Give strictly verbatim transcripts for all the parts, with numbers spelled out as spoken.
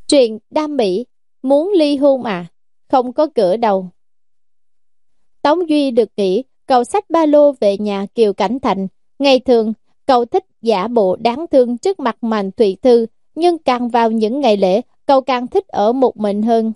Chuyện đam mỹ, muốn ly hôn à? Không có cửa đâu. Tống Duy được nghỉ, cậu xách ba lô về nhà Kiều Cảnh Thành. Ngày thường, cậu thích giả bộ đáng thương trước mặt Mạnh Thụy Thư, nhưng càng vào những ngày lễ, cậu càng thích ở một mình hơn.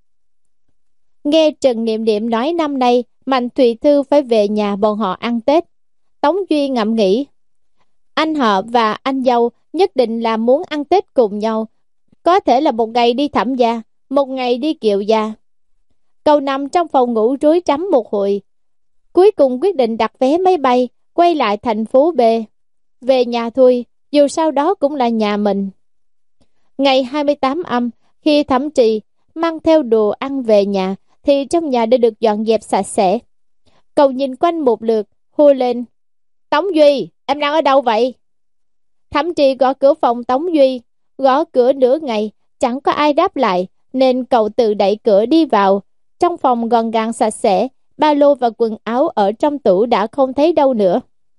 Nghe Trần Niệm Niệm nói năm nay, Mạnh Thụy Thư phải về nhà bọn họ ăn Tết. Tống Duy ngẫm nghĩ, anh họ và anh dâu nhất định là muốn ăn Tết cùng nhau. Có thể là một ngày đi Thẩm gia, một ngày đi Kiều gia. Cậu nằm trong phòng ngủ rối rắm một hồi, cuối cùng quyết định đặt vé máy bay, quay lại thành phố B. Về nhà thôi, dù sao đó cũng là nhà mình. Ngày hai mươi tám âm, khi Thẩm Trì mang theo đồ ăn về nhà, thì trong nhà đã được dọn dẹp sạch sẽ. Cậu nhìn quanh một lượt, hô lên, Tống Duy, em đang ở đâu vậy? Thẩm Trì gõ cửa phòng Tống Duy, gõ cửa nửa ngày, chẳng có ai đáp lại, nên cậu tự đẩy cửa đi vào. Trong phòng gọn gàng sạch sẽ, ba lô và quần áo ở trong tủ đã không thấy đâu nữa.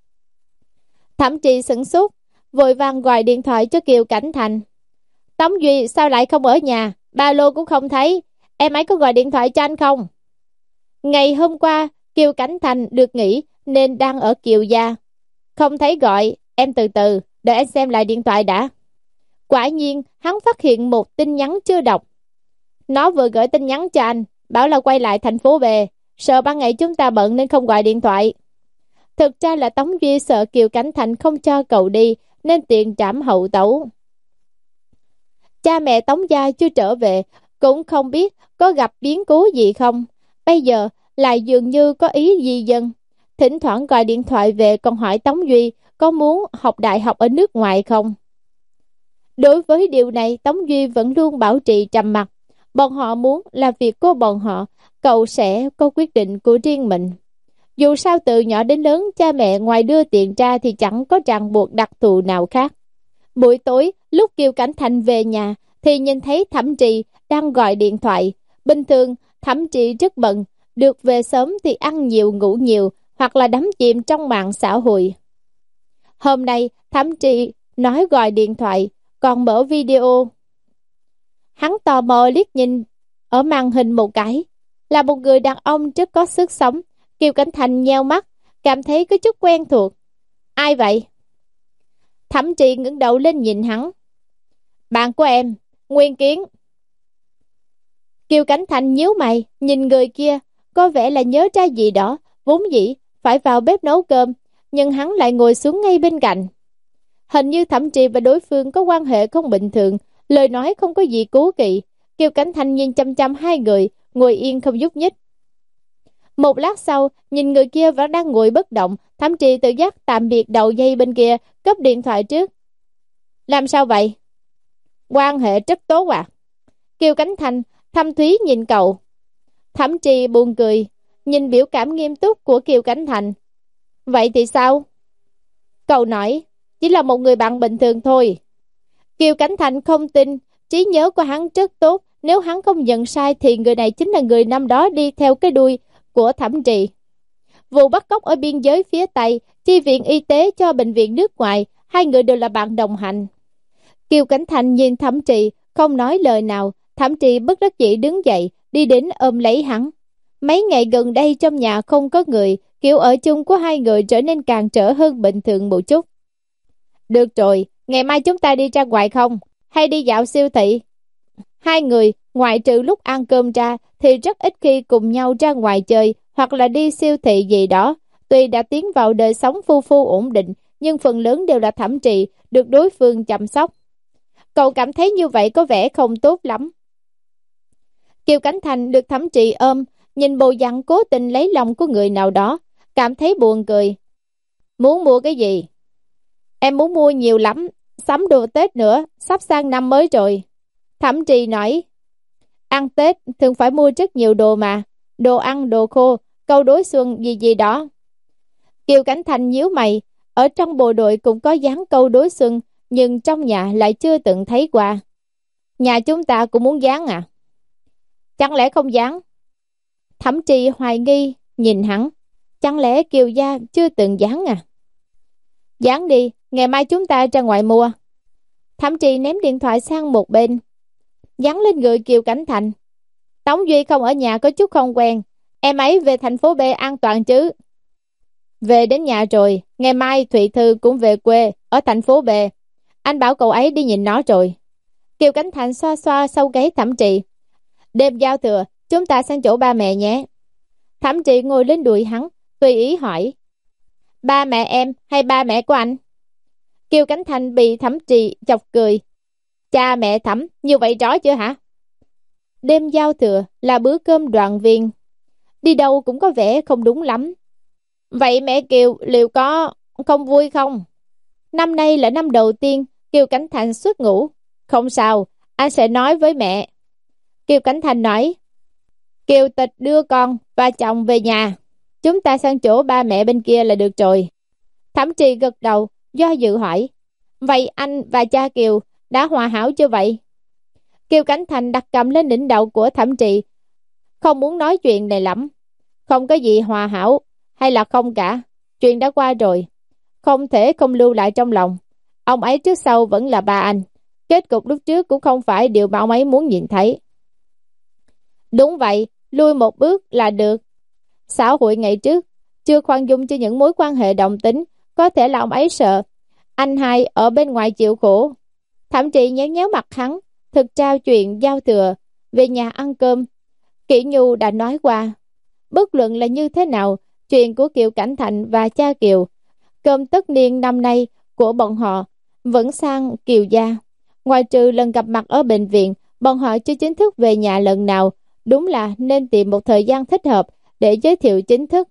Thẩm Trì sửng sốt, vội vàng gọi điện thoại cho Kiều Cảnh Thành. Tống Duy sao lại không ở nhà, ba lô cũng không thấy, em ấy có gọi điện thoại cho anh không? Ngày hôm qua, Kiều Cảnh Thành được nghỉ nên đang ở Kiều gia. Không thấy gọi, em từ từ, đợi anh xem lại điện thoại đã. Quả nhiên, hắn phát hiện một tin nhắn chưa đọc. Nó vừa gửi tin nhắn cho anh, bảo là quay lại thành phố về, sợ ban ngày chúng ta bận nên không gọi điện thoại. Thực ra là Tống Duy sợ Kiều Cảnh Thành không cho cậu đi, nên tiền trảm hậu tấu. Cha mẹ Tống gia chưa trở về, cũng không biết có gặp biến cố gì không. Bây giờ lại dường như có ý di dân. Thỉnh thoảng gọi điện thoại về còn hỏi Tống Duy có muốn học đại học ở nước ngoài không. Đối với điều này, Tống Duy vẫn luôn bảo trì trầm mặc. Bọn họ muốn là việc của bọn họ, cậu sẽ có quyết định của riêng mình. Dù sao từ nhỏ đến lớn, cha mẹ ngoài đưa tiền ra thì chẳng có ràng buộc đặc thù nào khác. Buổi tối, lúc Kiều Cảnh Thành về nhà, thì nhìn thấy Thẩm Trì đang gọi điện thoại. Bình thường, Thẩm Trì rất bận, được về sớm thì ăn nhiều ngủ nhiều, hoặc là đắm chìm trong mạng xã hội. Hôm nay, Thẩm Trì nói gọi điện thoại, còn mở video. Hắn tò mò liếc nhìn ở màn hình một cái, là một người đàn ông rất có sức sống. Kiều Cảnh Thành nheo mắt, cảm thấy có chút quen thuộc. Ai vậy? Thẩm Trì ngẩng đầu lên nhìn hắn. Bạn của em, Nguyên Kiến. Kiều Cảnh Thành nhíu mày, nhìn người kia, có vẻ là nhớ ra gì đó, vốn dĩ phải vào bếp nấu cơm, nhưng hắn lại ngồi xuống ngay bên cạnh. Hình như Thẩm Trì và đối phương có quan hệ không bình thường, lời nói không có gì cố kỵ. Kiều Cảnh Thành nhìn chăm chăm hai người, ngồi yên không nhúc nhích. Một lát sau, nhìn người kia vẫn đang ngồi bất động, Thẩm Trì tự giác tạm biệt đầu dây bên kia, cúp điện thoại trước. Làm sao vậy? Quan hệ rất tốt à? Kiều Cảnh Thành thâm thúy nhìn cậu. Thẩm Trì buồn cười, nhìn biểu cảm nghiêm túc của Kiều Cảnh Thành. Vậy thì sao? Cậu nói, chỉ là một người bạn bình thường thôi. Kiều Cảnh Thành không tin, trí nhớ của hắn rất tốt, nếu hắn không nhận sai thì người này chính là người năm đó đi theo cái đuôi của Thẩm Trì. Vụ bắt cóc ở biên giới phía Tây, chi viện y tế cho bệnh viện nước ngoài, hai người đều là bạn đồng hành. Kiều Cảnh Thành nhìn Thẩm Trì, không nói lời nào. Thẩm Trì bất đắc dĩ đứng dậy, đi đến ôm lấy hắn. Mấy ngày gần đây trong nhà không có người, kiểu ở chung của hai người trở nên càng trở hơn bình thường một chút. Được rồi, ngày mai chúng ta đi ra ngoài không? Hay đi dạo siêu thị? Hai người, ngoại trừ lúc ăn cơm ra, thì rất ít khi cùng nhau ra ngoài chơi, hoặc là đi siêu thị gì đó. Tuy đã tiến vào đời sống phu phu ổn định, nhưng phần lớn đều là Thẩm Trì, được đối phương chăm sóc. Cậu cảm thấy như vậy có vẻ không tốt lắm. Kiều Cảnh Thành được Thẩm Trì ôm, nhìn bộ dạng cố tình lấy lòng của người nào đó, cảm thấy buồn cười. Muốn mua cái gì? Em muốn mua nhiều lắm, sắm đồ Tết nữa, sắp sang năm mới rồi. Thẩm Trì nói, ăn Tết thường phải mua rất nhiều đồ mà, đồ ăn, đồ khô, câu đối xuân gì gì đó. Kiều Cảnh Thành nhíu mày, ở trong bộ đội cũng có dán câu đối xuân, nhưng trong nhà lại chưa từng thấy qua. Nhà chúng ta cũng muốn dán à? Chẳng lẽ không dán? Thẩm Trì hoài nghi, nhìn hắn. Chẳng lẽ Kiều gia chưa từng dán à? Dán đi, ngày mai chúng ta ra ngoài mua. Thẩm Trì ném điện thoại sang một bên. dán lên người Kiều Cảnh Thành. Tống Duy không ở nhà có chút không quen, em ấy về thành phố B an toàn chứ? Về đến nhà rồi, ngày mai Thụy Thư cũng về quê, ở thành phố B. Anh bảo cậu ấy đi nhìn nó rồi. Kiều Cảnh Thành xoa xoa sau gáy Thẩm Trì. Đêm giao thừa, chúng ta sang chỗ ba mẹ nhé. Thẩm Trì ngồi lên đùi hắn, tùy ý hỏi. Ba mẹ em hay ba mẹ của anh? Kiều Cảnh Thành bị Thẩm Trì chọc cười. Cha mẹ Thẩm, như vậy rõ chưa hả? Đêm giao thừa là bữa cơm đoàn viên, đi đâu cũng có vẻ không đúng lắm. Vậy mẹ Kiều liệu có không vui không? Năm nay là năm đầu tiên Kiều Cảnh Thành xuất ngũ. Không sao, anh sẽ nói với mẹ. Kiều Cảnh Thành nói. Kiều Tịch đưa con và chồng về nhà, chúng ta sang chỗ ba mẹ bên kia là được rồi. Thẩm Trì gật đầu, do dự hỏi. Vậy anh và cha Kiều đã hòa hảo chưa vậy? Kiều Cảnh Thành đặt cầm lên đỉnh đầu của Thẩm Trì, không muốn nói chuyện này lắm. Không có gì hòa hảo hay là không cả, chuyện đã qua rồi, không thể không lưu lại trong lòng. Ông ấy trước sau vẫn là ba anh, kết cục lúc trước cũng không phải điều mà ông ấy muốn nhìn thấy. Đúng vậy, lui một bước là được. Xã hội ngày trước chưa khoan dung cho những mối quan hệ đồng tính, có thể là ông ấy sợ anh hai ở bên ngoài chịu khổ. Thậm chí nhéo nhéo mặt hắn. Thực ra chuyện giao thừa về nhà ăn cơm, Kỷ Nhu đã nói qua. Bất luận là như thế nào, chuyện của Kiều Cảnh Thành và cha Kiều, cơm tất niên năm nay của bọn họ vẫn sang Kiều gia. Ngoài trừ lần gặp mặt ở bệnh viện, bọn họ chưa chính thức về nhà lần nào. Đúng là nên tìm một thời gian thích hợp để giới thiệu chính thức.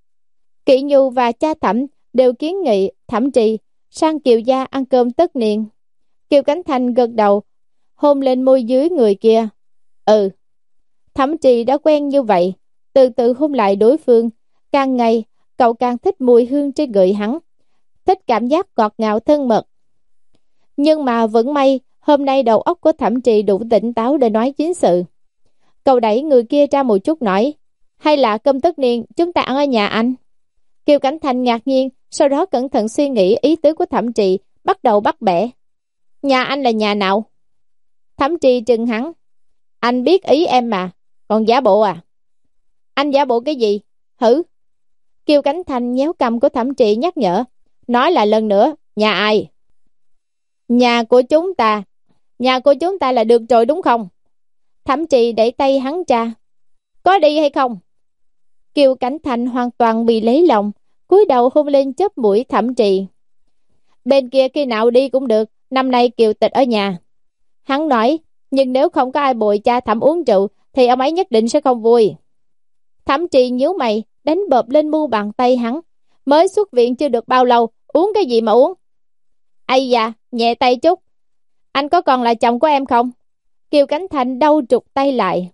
Kỷ Nhu và cha Thẩm đều kiến nghị Thẩm Trì sang Kiều gia ăn cơm tất niên. Kiều Cảnh Thành gật đầu, hôn lên môi dưới người kia. Ừ. Thẩm Trì đã quen như vậy, từ từ hôn lại đối phương. Càng ngày cậu càng thích mùi hương trên người hắn, thích cảm giác ngọt ngào thân mật. Nhưng mà vẫn may hôm nay đầu óc của Thẩm Trì đủ tỉnh táo để nói chính sự. Cậu đẩy người kia ra một chút nói. Hay là cơm tất niên chúng ta ăn ở nhà anh? Kiều Cảnh Thành ngạc nhiên, sau đó cẩn thận suy nghĩ ý tứ của Thẩm Trì, bắt đầu bắt bẻ. Nhà anh là nhà nào? Thẩm Trì trừng hắn. Anh biết ý em mà, còn giả bộ à? Anh giả bộ cái gì? Hử? Kiều Cảnh Thành nhéo cầm của Thẩm Trì nhắc nhở. Nói lại lần nữa, nhà ai? Nhà của chúng ta. Nhà của chúng ta là được rồi đúng không? Thẩm Trì đẩy tay hắn ra. Có đi hay không? Kiều Cảnh Thành hoàn toàn bị lấy lòng, cúi đầu hôn lên chóp mũi Thẩm Trì. Bên kia khi nào đi cũng được, năm nay Kiều Tịch ở nhà. Hắn nói, nhưng nếu không có ai bồi cha Thẩm uống rượu thì ông ấy nhất định sẽ không vui. Thẩm Trì nhíu mày, đánh bợp lên mu bàn tay hắn. Mới xuất viện chưa được bao lâu, uống cái gì mà uống? Ây da, nhẹ tay chút. Anh có còn là chồng của em không? Kiều Cảnh Thành đau trục tay lại.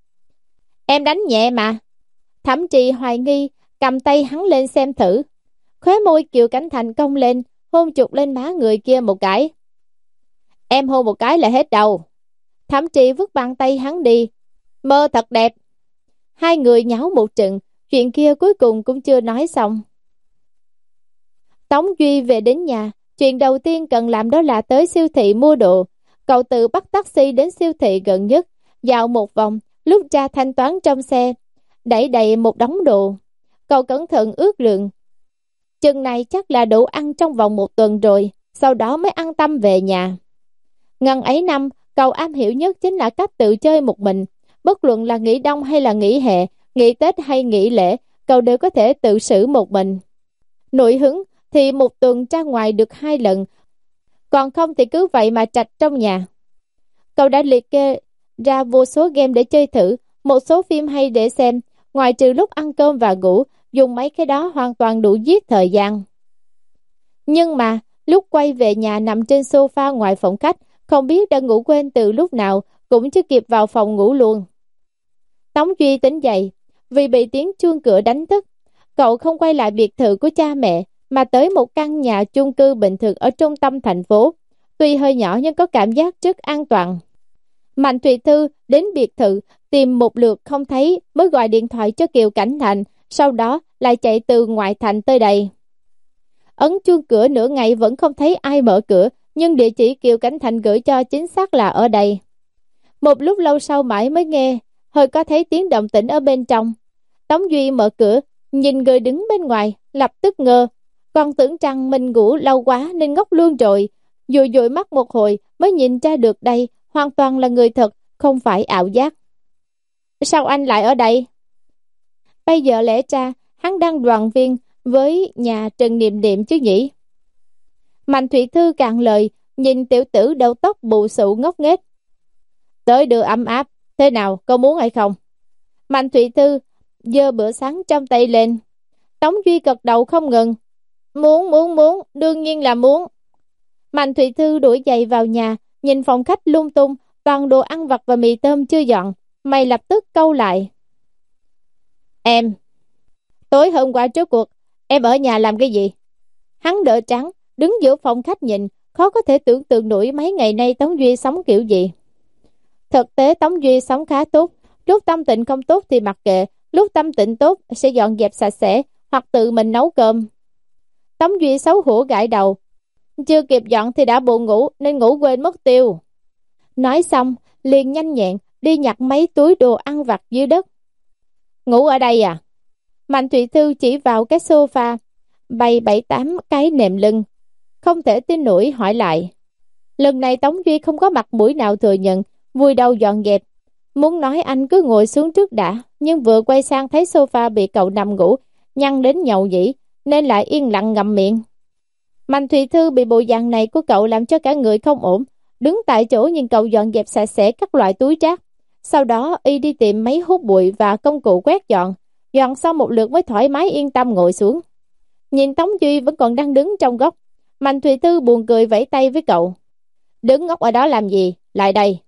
Em đánh nhẹ mà. Thẩm Trì hoài nghi, cầm tay hắn lên xem thử. Khóe môi Kiều Cảnh Thành cong lên, hôn chụp lên má người kia một cái. Em hôn một cái là hết đầu. Thẩm Trì vứt bàn tay hắn đi. Mơ thật đẹp. Hai người nháo một trận, chuyện kia cuối cùng cũng chưa nói xong. Tống Duy về đến nhà, chuyện đầu tiên cần làm đó là tới siêu thị mua đồ. Cậu tự bắt taxi đến siêu thị gần nhất, dạo một vòng, lúc ra thanh toán trong xe, đẩy đầy một đống đồ. Cậu cẩn thận ước lượng. Chừng này chắc là đủ ăn trong vòng một tuần rồi, sau đó mới an tâm về nhà. Ngần ấy năm, cậu am hiểu nhất chính là cách tự chơi một mình. Bất luận là nghỉ đông hay là nghỉ hè, nghỉ Tết hay nghỉ lễ, cậu đều có thể tự xử một mình. Nổi hứng thì một tuần ra ngoài được hai lần, còn không thì cứ vậy mà trạch trong nhà. Cậu đã liệt kê ra vô số game để chơi thử, một số phim hay để xem, ngoài trừ lúc ăn cơm và ngủ, dùng mấy cái đó hoàn toàn đủ giết thời gian. Nhưng mà, lúc quay về nhà nằm trên sofa ngoài phòng khách, không biết đã ngủ quên từ lúc nào, cũng chưa kịp vào phòng ngủ luôn. Tống Duy tỉnh dậy, vì bị tiếng chuông cửa đánh thức. Cậu không quay lại biệt thự của cha mẹ, mà tới một căn nhà chung cư bình thường ở trung tâm thành phố. Tuy hơi nhỏ nhưng có cảm giác rất an toàn. Mạnh Thụy Thư đến biệt thự, tìm một lượt không thấy, mới gọi điện thoại cho Kiều Cảnh Thành, sau đó lại chạy từ ngoại thành tới đây. Ấn chuông cửa nửa ngày vẫn không thấy ai mở cửa, nhưng địa chỉ Kiều Cảnh Thành gửi cho chính xác là ở đây. Một lúc lâu sau mãi mới nghe hơi có thấy tiếng động tĩnh ở bên trong. Tống Duy mở cửa, nhìn người đứng bên ngoài, lập tức ngơ. Còn tưởng rằng mình ngủ lâu quá nên ngốc luôn rồi. Dụi dụi mắt một hồi mới nhìn ra được đây hoàn toàn là người thật, không phải ảo giác. Sao anh lại ở đây? Bây giờ lẽ ra hắn đang đoàn viên với nhà Trần Niệm Niệm chứ nhỉ? Mạnh Thụy Thư cạn lời, nhìn tiểu tử đầu tóc bù xù ngốc nghếch. Tới đưa ấm áp, thế nào, có muốn hay không? Mạnh Thụy Thư giơ bữa sáng trong tay lên. Tống Duy gật đầu không ngừng. Muốn, muốn, muốn, đương nhiên là muốn. Mạnh Thụy Thư đuổi giày vào nhà, nhìn phòng khách lung tung, toàn đồ ăn vặt và mì tôm chưa dọn. Mày lập tức câu lại. Em, tối hôm qua trước cuộc, em ở nhà làm cái gì? Hắn đỡ trắng, đứng giữa phòng khách nhìn, khó có thể tưởng tượng nổi mấy ngày nay Tống Duy sống kiểu gì. Thực tế Tống Duy sống khá tốt, lúc tâm tình không tốt thì mặc kệ, lúc tâm tình tốt sẽ dọn dẹp sạch sẽ, hoặc tự mình nấu cơm. Tống Duy xấu hổ gãi đầu, chưa kịp dọn thì đã buồn ngủ nên ngủ quên mất tiêu. Nói xong, liền nhanh nhẹn đi nhặt mấy túi đồ ăn vặt dưới đất. Ngủ ở đây à? Mạnh Thụy Thư chỉ vào cái sofa, bày bảy tám cái nệm lưng. Không thể tin nổi hỏi lại. Lần này Tống Duy không có mặt mũi nào thừa nhận, vui đầu dọn dẹp. Muốn nói anh cứ ngồi xuống trước đã, nhưng vừa quay sang thấy sofa bị cậu nằm ngủ, nhăn đến nhậu nhĩ, nên lại yên lặng ngậm miệng. Mạnh Thụy Thư bị bộ dạng này của cậu làm cho cả người không ổn, đứng tại chỗ nhìn cậu dọn dẹp sạch sẽ các loại túi rác. Sau đó y đi tìm máy hút bụi và công cụ quét dọn, dọn xong một lượt mới thoải mái yên tâm ngồi xuống. Nhìn Tống Duy vẫn còn đang đứng trong góc, Mạnh Thụy Thư buồn cười vẫy tay với cậu. Đứng ngốc ở đó làm gì, lại đây.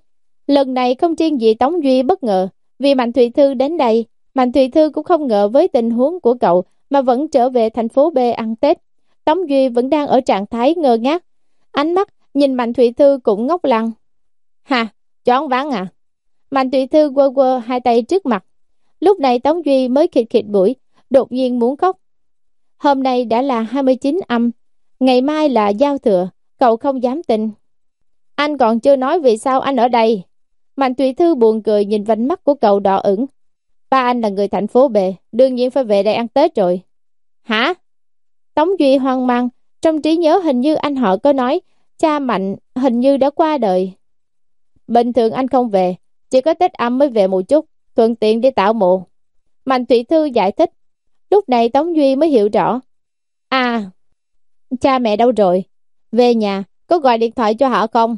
Lần này không riêng gì Tống Duy bất ngờ, vì Mạnh Thụy Thư đến đây, Mạnh Thụy Thư cũng không ngờ với tình huống của cậu mà vẫn trở về thành phố B ăn Tết. Tống Duy vẫn đang ở trạng thái ngơ ngác, ánh mắt nhìn Mạnh Thụy Thư cũng ngốc lăng. Hà, choáng váng à? Mạnh Thụy Thư quơ quơ hai tay trước mặt. Lúc này Tống Duy mới khịt khịt mũi, đột nhiên muốn khóc. Hôm nay đã là hai mươi chín âm, ngày mai là giao thừa, cậu không dám tin. Anh còn chưa nói vì sao anh ở đây. Mạnh Thụy Thư buồn cười nhìn vành mắt của cậu đỏ ửng. Ba anh là người thành phố B, đương nhiên phải về đây ăn Tết rồi. Hả? Tống Duy hoang mang, trong trí nhớ hình như anh họ có nói cha Mạnh hình như đã qua đời. Bình thường anh không về, chỉ có Tết âm mới về một chút, thuận tiện để tạo mộ. Mạnh Thụy Thư giải thích. Lúc này Tống Duy mới hiểu rõ. À, cha mẹ đâu rồi? Về nhà, có gọi điện thoại cho họ không?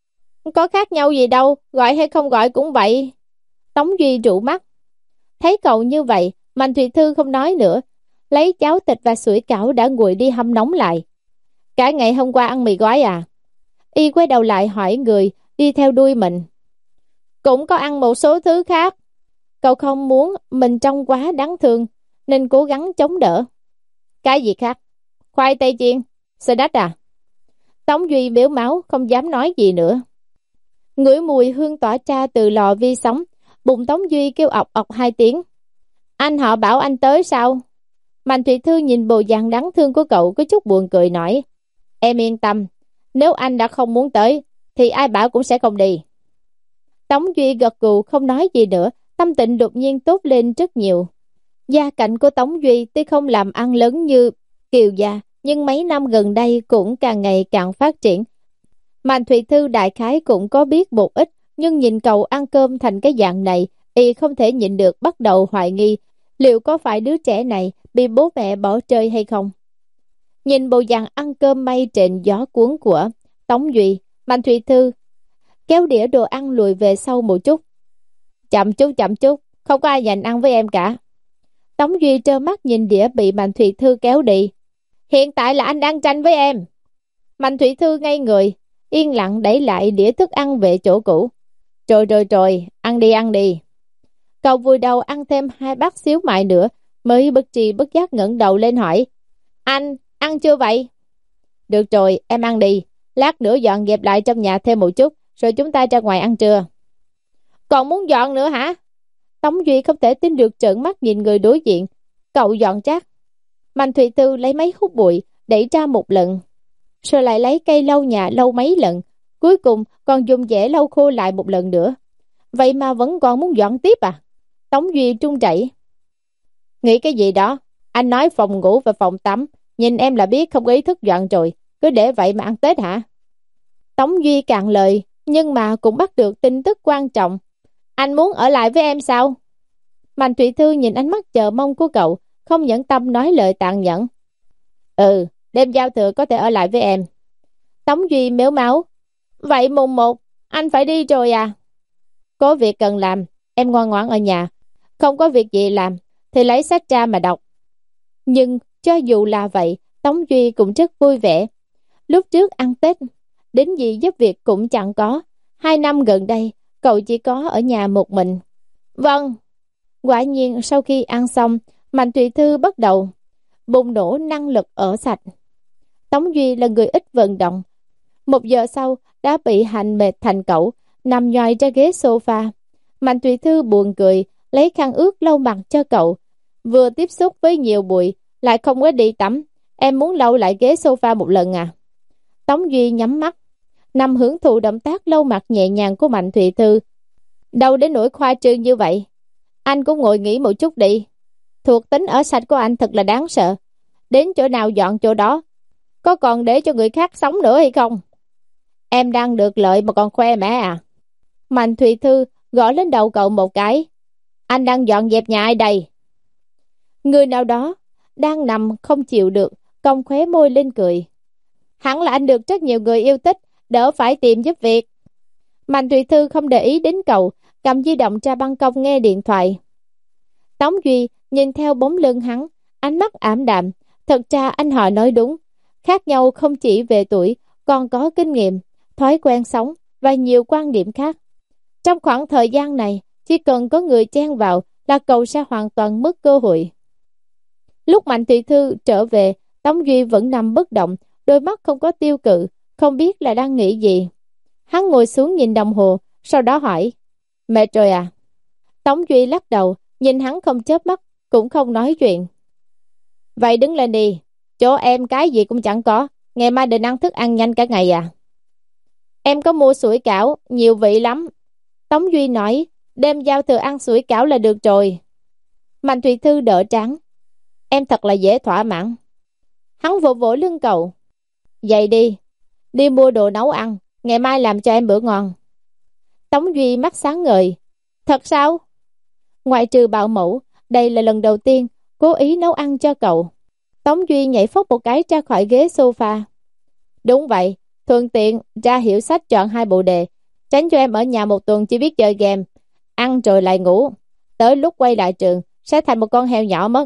Có khác nhau gì đâu, gọi hay không gọi cũng vậy. Tống Duy trụ mắt. Thấy cậu như vậy, Mạnh Thụy Thư không nói nữa, lấy cháo thịt và sủi cảo đã nguội đi hâm nóng lại. Cả ngày hôm qua ăn mì gói à? Y quay đầu lại hỏi người đi theo đuôi mình. Cũng có ăn một số thứ khác. Cậu không muốn mình trông quá đáng thương nên cố gắng chống đỡ. Cái gì khác? Khoai tây chiên, xe đách à? Tống Duy biểu máu không dám nói gì nữa. Ngửi mùi hương tỏa ra từ lò vi sóng, bụng Tống Duy kêu ọc ọc hai tiếng. Anh họ bảo anh tới sao? Mạnh Thụy Thư nhìn bộ dạng đáng thương của cậu có chút buồn cười nói. Em yên tâm, nếu anh đã không muốn tới thì ai bảo cũng sẽ không đi. Tống Duy gật gù không nói gì nữa, tâm tình đột nhiên tốt lên rất nhiều. Gia cảnh của Tống Duy tuy không làm ăn lớn như Kiều gia, nhưng mấy năm gần đây cũng càng ngày càng phát triển. Mạnh Thụy Thư đại khái cũng có biết một ít, nhưng nhìn cậu ăn cơm thành cái dạng này, y không thể nhịn được bắt đầu hoài nghi liệu có phải đứa trẻ này bị bố mẹ bỏ rơi hay không. Nhìn bộ dạng ăn cơm may trên gió cuốn của Tống Duy, Mạnh Thụy Thư kéo đĩa đồ ăn lùi về sau một chút. Chậm chút chậm chút, không có ai dành ăn với em cả. Tống Duy trơ mắt nhìn đĩa bị Mạnh Thụy Thư kéo đi. Hiện tại là anh đang tranh với em. Mạnh Thụy Thư ngây người, yên lặng đẩy lại đĩa thức ăn về chỗ cũ. Rồi rồi rồi, ăn đi ăn đi. Cậu vùi đầu ăn thêm hai bát xíu mại nữa, mới bất tri bất giác ngẩng đầu lên hỏi. Anh, ăn chưa vậy? Được rồi, em ăn đi. Lát nữa dọn dẹp lại trong nhà thêm một chút, rồi chúng ta ra ngoài ăn trưa. Còn muốn dọn nữa hả? Tống Duy không thể tin được, trợn mắt nhìn người đối diện. Cậu dọn chắc. Mạnh Thụy Thư lấy máy hút bụi, đẩy ra một lần, rồi lại lấy cây lau nhà lau mấy lần, cuối cùng còn dùng dẻ lau khô lại một lần nữa. Vậy mà vẫn còn muốn dọn tiếp à? Tống Duy trung chảy. Nghĩ cái gì đó? Anh nói phòng ngủ và phòng tắm, nhìn em là biết không có ý thức dọn rồi, cứ để vậy mà ăn Tết hả? Tống Duy cạn lời, nhưng mà cũng bắt được tin tức quan trọng. Anh muốn ở lại với em sao? Mạnh Thụy Thư nhìn ánh mắt chờ mong của cậu, không nhẫn tâm nói lời tàn nhẫn. Ừ, đêm giao thừa có thể ở lại với em. Tống Duy méo máu. Vậy mùng một, anh phải đi rồi à? Có việc cần làm, em ngoan ngoãn ở nhà. Không có việc gì làm, thì lấy sách ra mà đọc. Nhưng cho dù là vậy, Tống Duy cũng rất vui vẻ. Lúc trước ăn Tết, đến gì giúp việc cũng chẳng có. Hai năm gần đây, cậu chỉ có ở nhà một mình. Vâng. Quả nhiên sau khi ăn xong, Mạnh Thụy Thư bắt đầu bùng nổ năng lực ở sạch. Tống Duy là người ít vận động. Một giờ sau đã bị hành mệt thành cậu, nằm nhoài ra ghế sofa. Mạnh Thụy Thư buồn cười, lấy khăn ướt lau mặt cho cậu. Vừa tiếp xúc với nhiều bụi, lại không có đi tắm. Em muốn lau lại ghế sofa một lần à? Tống Duy nhắm mắt, nằm hưởng thụ động tác lau mặt nhẹ nhàng của Mạnh Thụy Thư. Đâu đến nỗi khoa trương như vậy. Anh cũng ngồi nghỉ một chút đi. Thuộc tính ở sạch của anh thật là đáng sợ. Đến chỗ nào dọn chỗ đó. Có còn để cho người khác sống nữa hay không? Em đang được lợi mà còn khoe mẽ à? Mạnh Thụy Thư gõ lên đầu cậu một cái. Anh đang dọn dẹp nhà ai đây? Người nào đó đang nằm không chịu được, cong khóe môi lên cười. Hẳn là anh được rất nhiều người yêu thích, đỡ phải tìm giúp việc. Mạnh Thụy Thư không để ý đến cậu, cầm di động ra ban công nghe điện thoại. Tống Duy nhìn theo bóng lưng hắn, ánh mắt ảm đạm. Thật ra anh họ nói đúng, khác nhau không chỉ về tuổi, còn có kinh nghiệm, thói quen sống và nhiều quan điểm khác. Trong khoảng thời gian này, chỉ cần có người chen vào là cậu sẽ hoàn toàn mất cơ hội. Lúc Mạnh Thụy Thư trở về, Tống Duy vẫn nằm bất động, đôi mắt không có tiêu cự, không biết là đang nghĩ gì. Hắn ngồi xuống nhìn đồng hồ, sau đó hỏi, mệt rồi à? Tống Duy lắc đầu, nhìn hắn không chớp mắt, cũng không nói chuyện. Vậy đứng lên đi, chỗ em cái gì cũng chẳng có, ngày mai định ăn thức ăn nhanh cả ngày à? Em có mua sủi cảo, nhiều vị lắm. Tống Duy nói, đêm giao thừa ăn sủi cảo là được rồi. Mạnh Thụy Thư đỡ trắng. Em thật là dễ thỏa mãn. Hắn vỗ vỗ lưng cậu. Dậy đi, đi mua đồ nấu ăn, ngày mai làm cho em bữa ngon. Tống Duy mắt sáng ngời. Thật sao? Ngoại trừ bảo mẫu, đây là lần đầu tiên cố ý nấu ăn cho cậu. Tống Duy nhảy phóc một cái ra khỏi ghế sofa. Đúng vậy, thuận tiện ra hiệu sách chọn hai bộ đề, tránh cho em ở nhà một tuần chỉ biết chơi game, ăn rồi lại ngủ. Tới lúc quay lại trường sẽ thành một con heo nhỏ mất.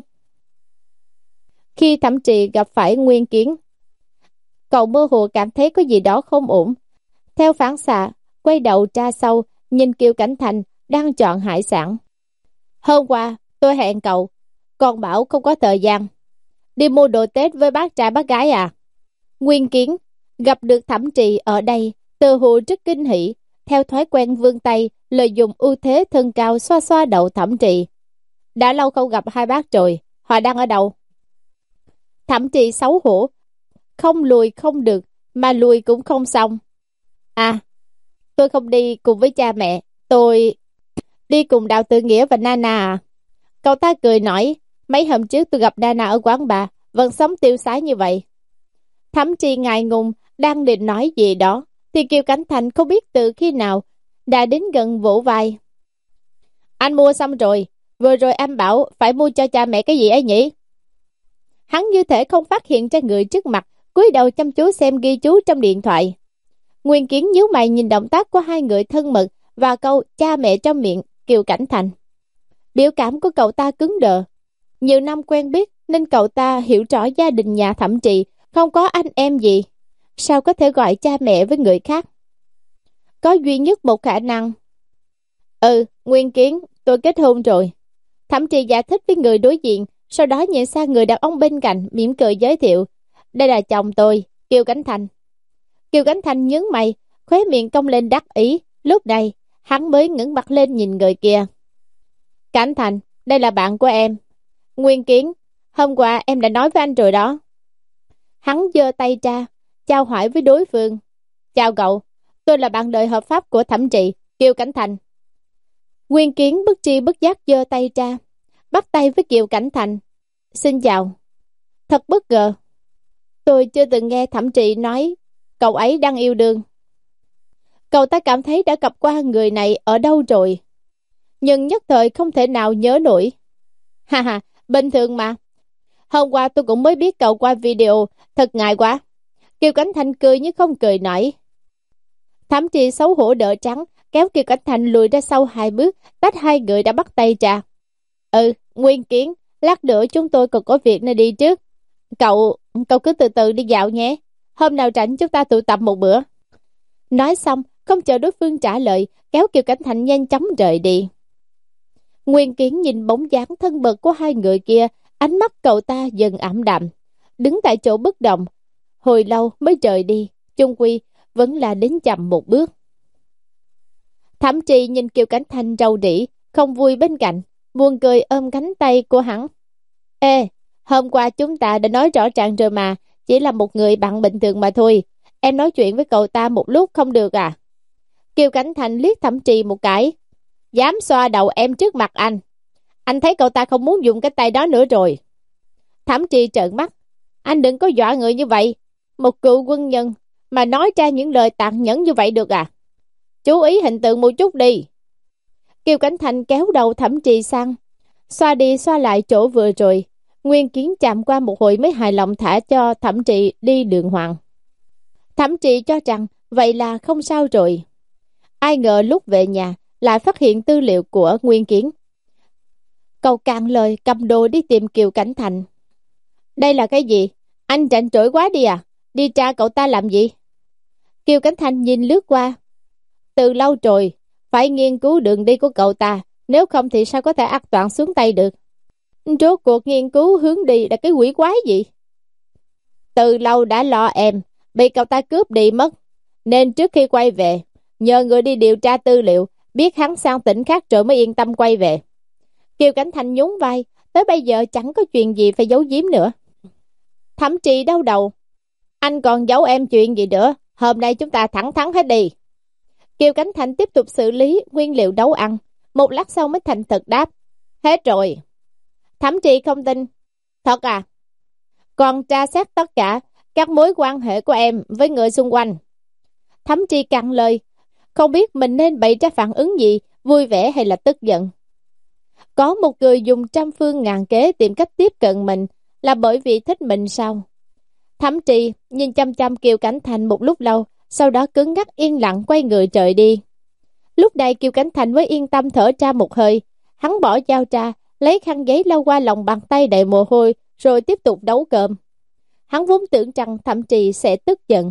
Khi Thẩm Trì gặp phải Nguyên Kiến, cậu mơ hồ cảm thấy có gì đó không ổn. Theo phản xạ, quay đầu ra sau, nhìn Kiều Cảnh Thành đang chọn hải sản. Hôm qua, tôi hẹn cậu, còn bảo không có thời gian. Đi mua đồ Tết với bác trai bác gái à? Nguyên Kiến gặp được Thẩm Trì ở đây, từ hồ rất kinh hỉ, theo thói quen vươn tay, lợi dụng ưu thế thân cao xoa xoa đầu Thẩm Trì. Đã lâu không gặp hai bác rồi, họ đang ở đâu? Thẩm Trì xấu hổ, không lùi không được, mà lùi cũng không xong. À, tôi không đi cùng với cha mẹ, tôi đi cùng Đào Tự Nghĩa và Nana à? Cậu ta cười nói, mấy hôm trước tôi gặp Nana ở quán bar, vẫn sống tiêu sái như vậy. Thẩm Trì ngại ngùng, đang định nói gì đó, thì Kiều Cảnh Thành không biết từ khi nào đã đến gần vỗ vai. Anh mua xong rồi, vừa rồi anh bảo phải mua cho cha mẹ cái gì ấy nhỉ? Hắn như thể không phát hiện ra người trước mặt, cúi đầu chăm chú xem ghi chú trong điện thoại. Nguyên Kiến nhíu mày nhìn động tác của hai người thân mật và câu cha mẹ trong miệng Kiều Cảnh Thành. Biểu cảm của cậu ta cứng đờ. Nhiều năm quen biết nên cậu ta hiểu rõ gia đình nhà Thẩm Trì không có anh em gì. Sao có thể gọi cha mẹ với người khác? Có duy nhất một khả năng. Ừ, Nguyên Kiến, tôi kết hôn rồi. Thẩm Trì giải thích với người đối diện, sau đó nhìn sang người đàn ông bên cạnh, mỉm cười giới thiệu. Đây là chồng tôi, Kiều Cảnh Thành. Kiều Cảnh Thành nhướng mày, khóe miệng cong lên đắc ý. Lúc này, hắn mới ngẩng mặt lên nhìn người kia. Cảnh Thành, đây là bạn của em. Nguyên Kiến, hôm qua em đã nói với anh rồi đó. Hắn giơ tay ra, chào hỏi với đối phương. Chào cậu, Tôi là bạn đời hợp pháp của Thẩm Trị, Kiều Cảnh Thành. Nguyên Kiến bất tri bất giác giơ tay ra, bắt tay với Kiều Cảnh Thành. Xin chào. Thật bất ngờ. Tôi chưa từng nghe Thẩm Trị nói cậu ấy đang yêu đương. Cậu ta cảm thấy đã gặp qua người này ở đâu rồi, nhưng nhất thời không thể nào nhớ nổi. Ha ha, bình thường mà. Hôm qua tôi cũng mới biết cậu qua video, thật ngại quá. Kiều Cảnh Thành cười như không cười nổi. Thẩm Trị xấu hổ đỡ trắng, kéo Kiều Cảnh Thành lùi ra sau hai bước, tách hai người đã bắt tay ra. Ừ, Nguyên Kiến, lát nữa chúng tôi còn có việc nên đi trước. Cậu, cậu cứ từ từ đi dạo nhé. Hôm nào rảnh chúng ta tụ tập một bữa. Nói xong, không chờ đối phương trả lời, kéo Kiều Cảnh Thành nhanh chóng rời đi. Nguyên Kiến nhìn bóng dáng thân mật của hai người kia, ánh mắt cậu ta dần ảm đạm, đứng tại chỗ bất động. Hồi lâu mới rời đi, chung quy vẫn là đến chậm một bước. Thẩm Trì nhìn Kiều Cảnh Thành rầu rĩ, không vui bên cạnh, buồn cười ôm cánh tay của hắn. Ê, hôm qua chúng ta đã nói rõ ràng rồi mà, chỉ là một người bạn bình thường mà thôi. Em nói chuyện với cậu ta một lúc không được à? Kiều Cảnh Thành liếc Thẩm Trì một cái. Dám xoa đầu em trước mặt anh. Anh thấy cậu ta không muốn dùng cái tay đó nữa rồi. Thẩm Trì trợn mắt. Anh đừng có dọa người như vậy. Một cựu quân nhân mà nói ra những lời tàn nhẫn như vậy được à? Chú ý hình tượng một chút đi. Kiều Cảnh Thành kéo đầu Thẩm Trì sang, xoa đi xoa lại chỗ vừa rồi. Nguyên Kiến chạm qua một hồi mới hài lòng thả cho Thẩm Trì đi đường hoàng. Thẩm Trì cho rằng vậy là không sao rồi. Ai ngờ lúc về nhà lại phát hiện tư liệu của Nguyên Kiến. Cậu cạn lời cầm đồ đi tìm Kiều Cảnh Thành. Đây là cái gì? Anh rảnh rỗi quá đi à? Đi tra cậu ta làm gì? Kiều Cảnh Thành nhìn lướt qua. Từ lâu rồi, phải nghiên cứu đường đi của cậu ta, nếu không thì sao có thể ắt toàn xuống tay được. Rốt cuộc nghiên cứu hướng đi là cái quỷ quái gì? Từ lâu đã lo em, bị cậu ta cướp đi mất. Nên trước khi quay về, nhờ người đi điều tra tư liệu, biết hắn sang tỉnh khác rồi mới yên tâm quay về. Kiều Cảnh Thành nhún vai, tới bây giờ chẳng có chuyện gì phải giấu giếm nữa. Thẩm Trì đau đầu. Anh còn giấu em chuyện gì nữa? Hôm nay chúng ta thẳng thắn hết đi. Kiều Cảnh Thành tiếp tục xử lý nguyên liệu nấu ăn. Một lát sau mới thành thật đáp. Hết rồi. Thẩm Trì không tin. Thật à? Còn tra xét tất cả các mối quan hệ của em với người xung quanh. Thẩm Trì cạn lời, không biết mình nên bày ra phản ứng gì, vui vẻ hay là tức giận. Có một người dùng trăm phương ngàn kế tìm cách tiếp cận mình là bởi vì thích mình sao? Thẩm Trì nhìn chăm chăm Kiều Cảnh Thành một lúc lâu, sau đó cứng ngắc yên lặng quay người rời đi. Lúc này Kiều Cảnh Thành mới yên tâm thở ra một hơi. Hắn bỏ dao ra, lấy khăn giấy lau qua lòng bàn tay đầy mồ hôi, rồi tiếp tục nấu cơm. Hắn vốn tưởng rằng Thẩm Trì sẽ tức giận.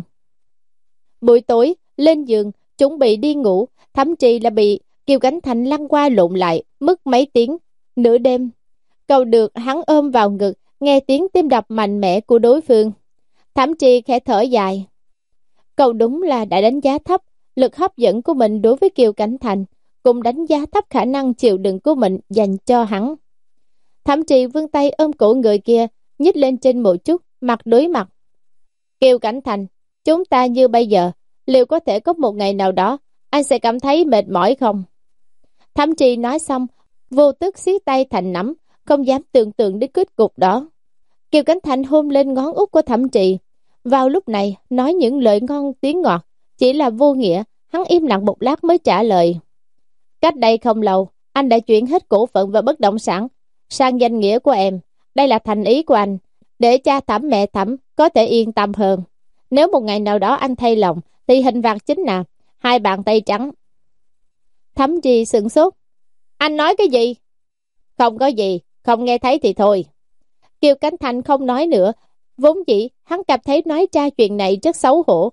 Buổi tối, lên giường, chuẩn bị đi ngủ, Thẩm Trì là bị Kiều Cảnh Thành lăn qua lộn lại, mất mấy tiếng. Nửa đêm, cậu được hắn ôm vào ngực, nghe tiếng tim đập mạnh mẽ của đối phương. Thẩm Trì khẽ thở dài. Cậu đúng là đã đánh giá thấp lực hấp dẫn của mình đối với Kiều Cảnh Thành, cũng đánh giá thấp khả năng chịu đựng của mình dành cho hắn. Thẩm Trì vươn tay ôm cổ người kia, nhích lên trên một chút, mặt đối mặt. Kiều Cảnh Thành, chúng ta như bây giờ, liệu có thể có một ngày nào đó anh sẽ cảm thấy mệt mỏi không? Thẩm Trì nói xong, vô tức siết tay thành nắm, không dám tưởng tượng đến kết cục đó. Kiều Cảnh Thành hôn lên ngón út của Thẩm Trì. Vào lúc này, nói những lời ngon tiếng ngọt, chỉ là vô nghĩa. Hắn im lặng một lát mới trả lời. Cách đây không lâu, anh đã chuyển hết cổ phận và bất động sản sang danh nghĩa của em. Đây là thành ý của anh, để cha Thẩm mẹ Thẩm có thể yên tâm hơn. Nếu một ngày nào đó anh thay lòng, thì hình phạt chính là hai bàn tay trắng. Thẩm Trì sửng sốt. Anh nói cái gì? Không có gì, không nghe thấy thì thôi. Kiều Cảnh Thành không nói nữa. Vốn dĩ hắn cảm thấy nói ra chuyện này rất xấu hổ.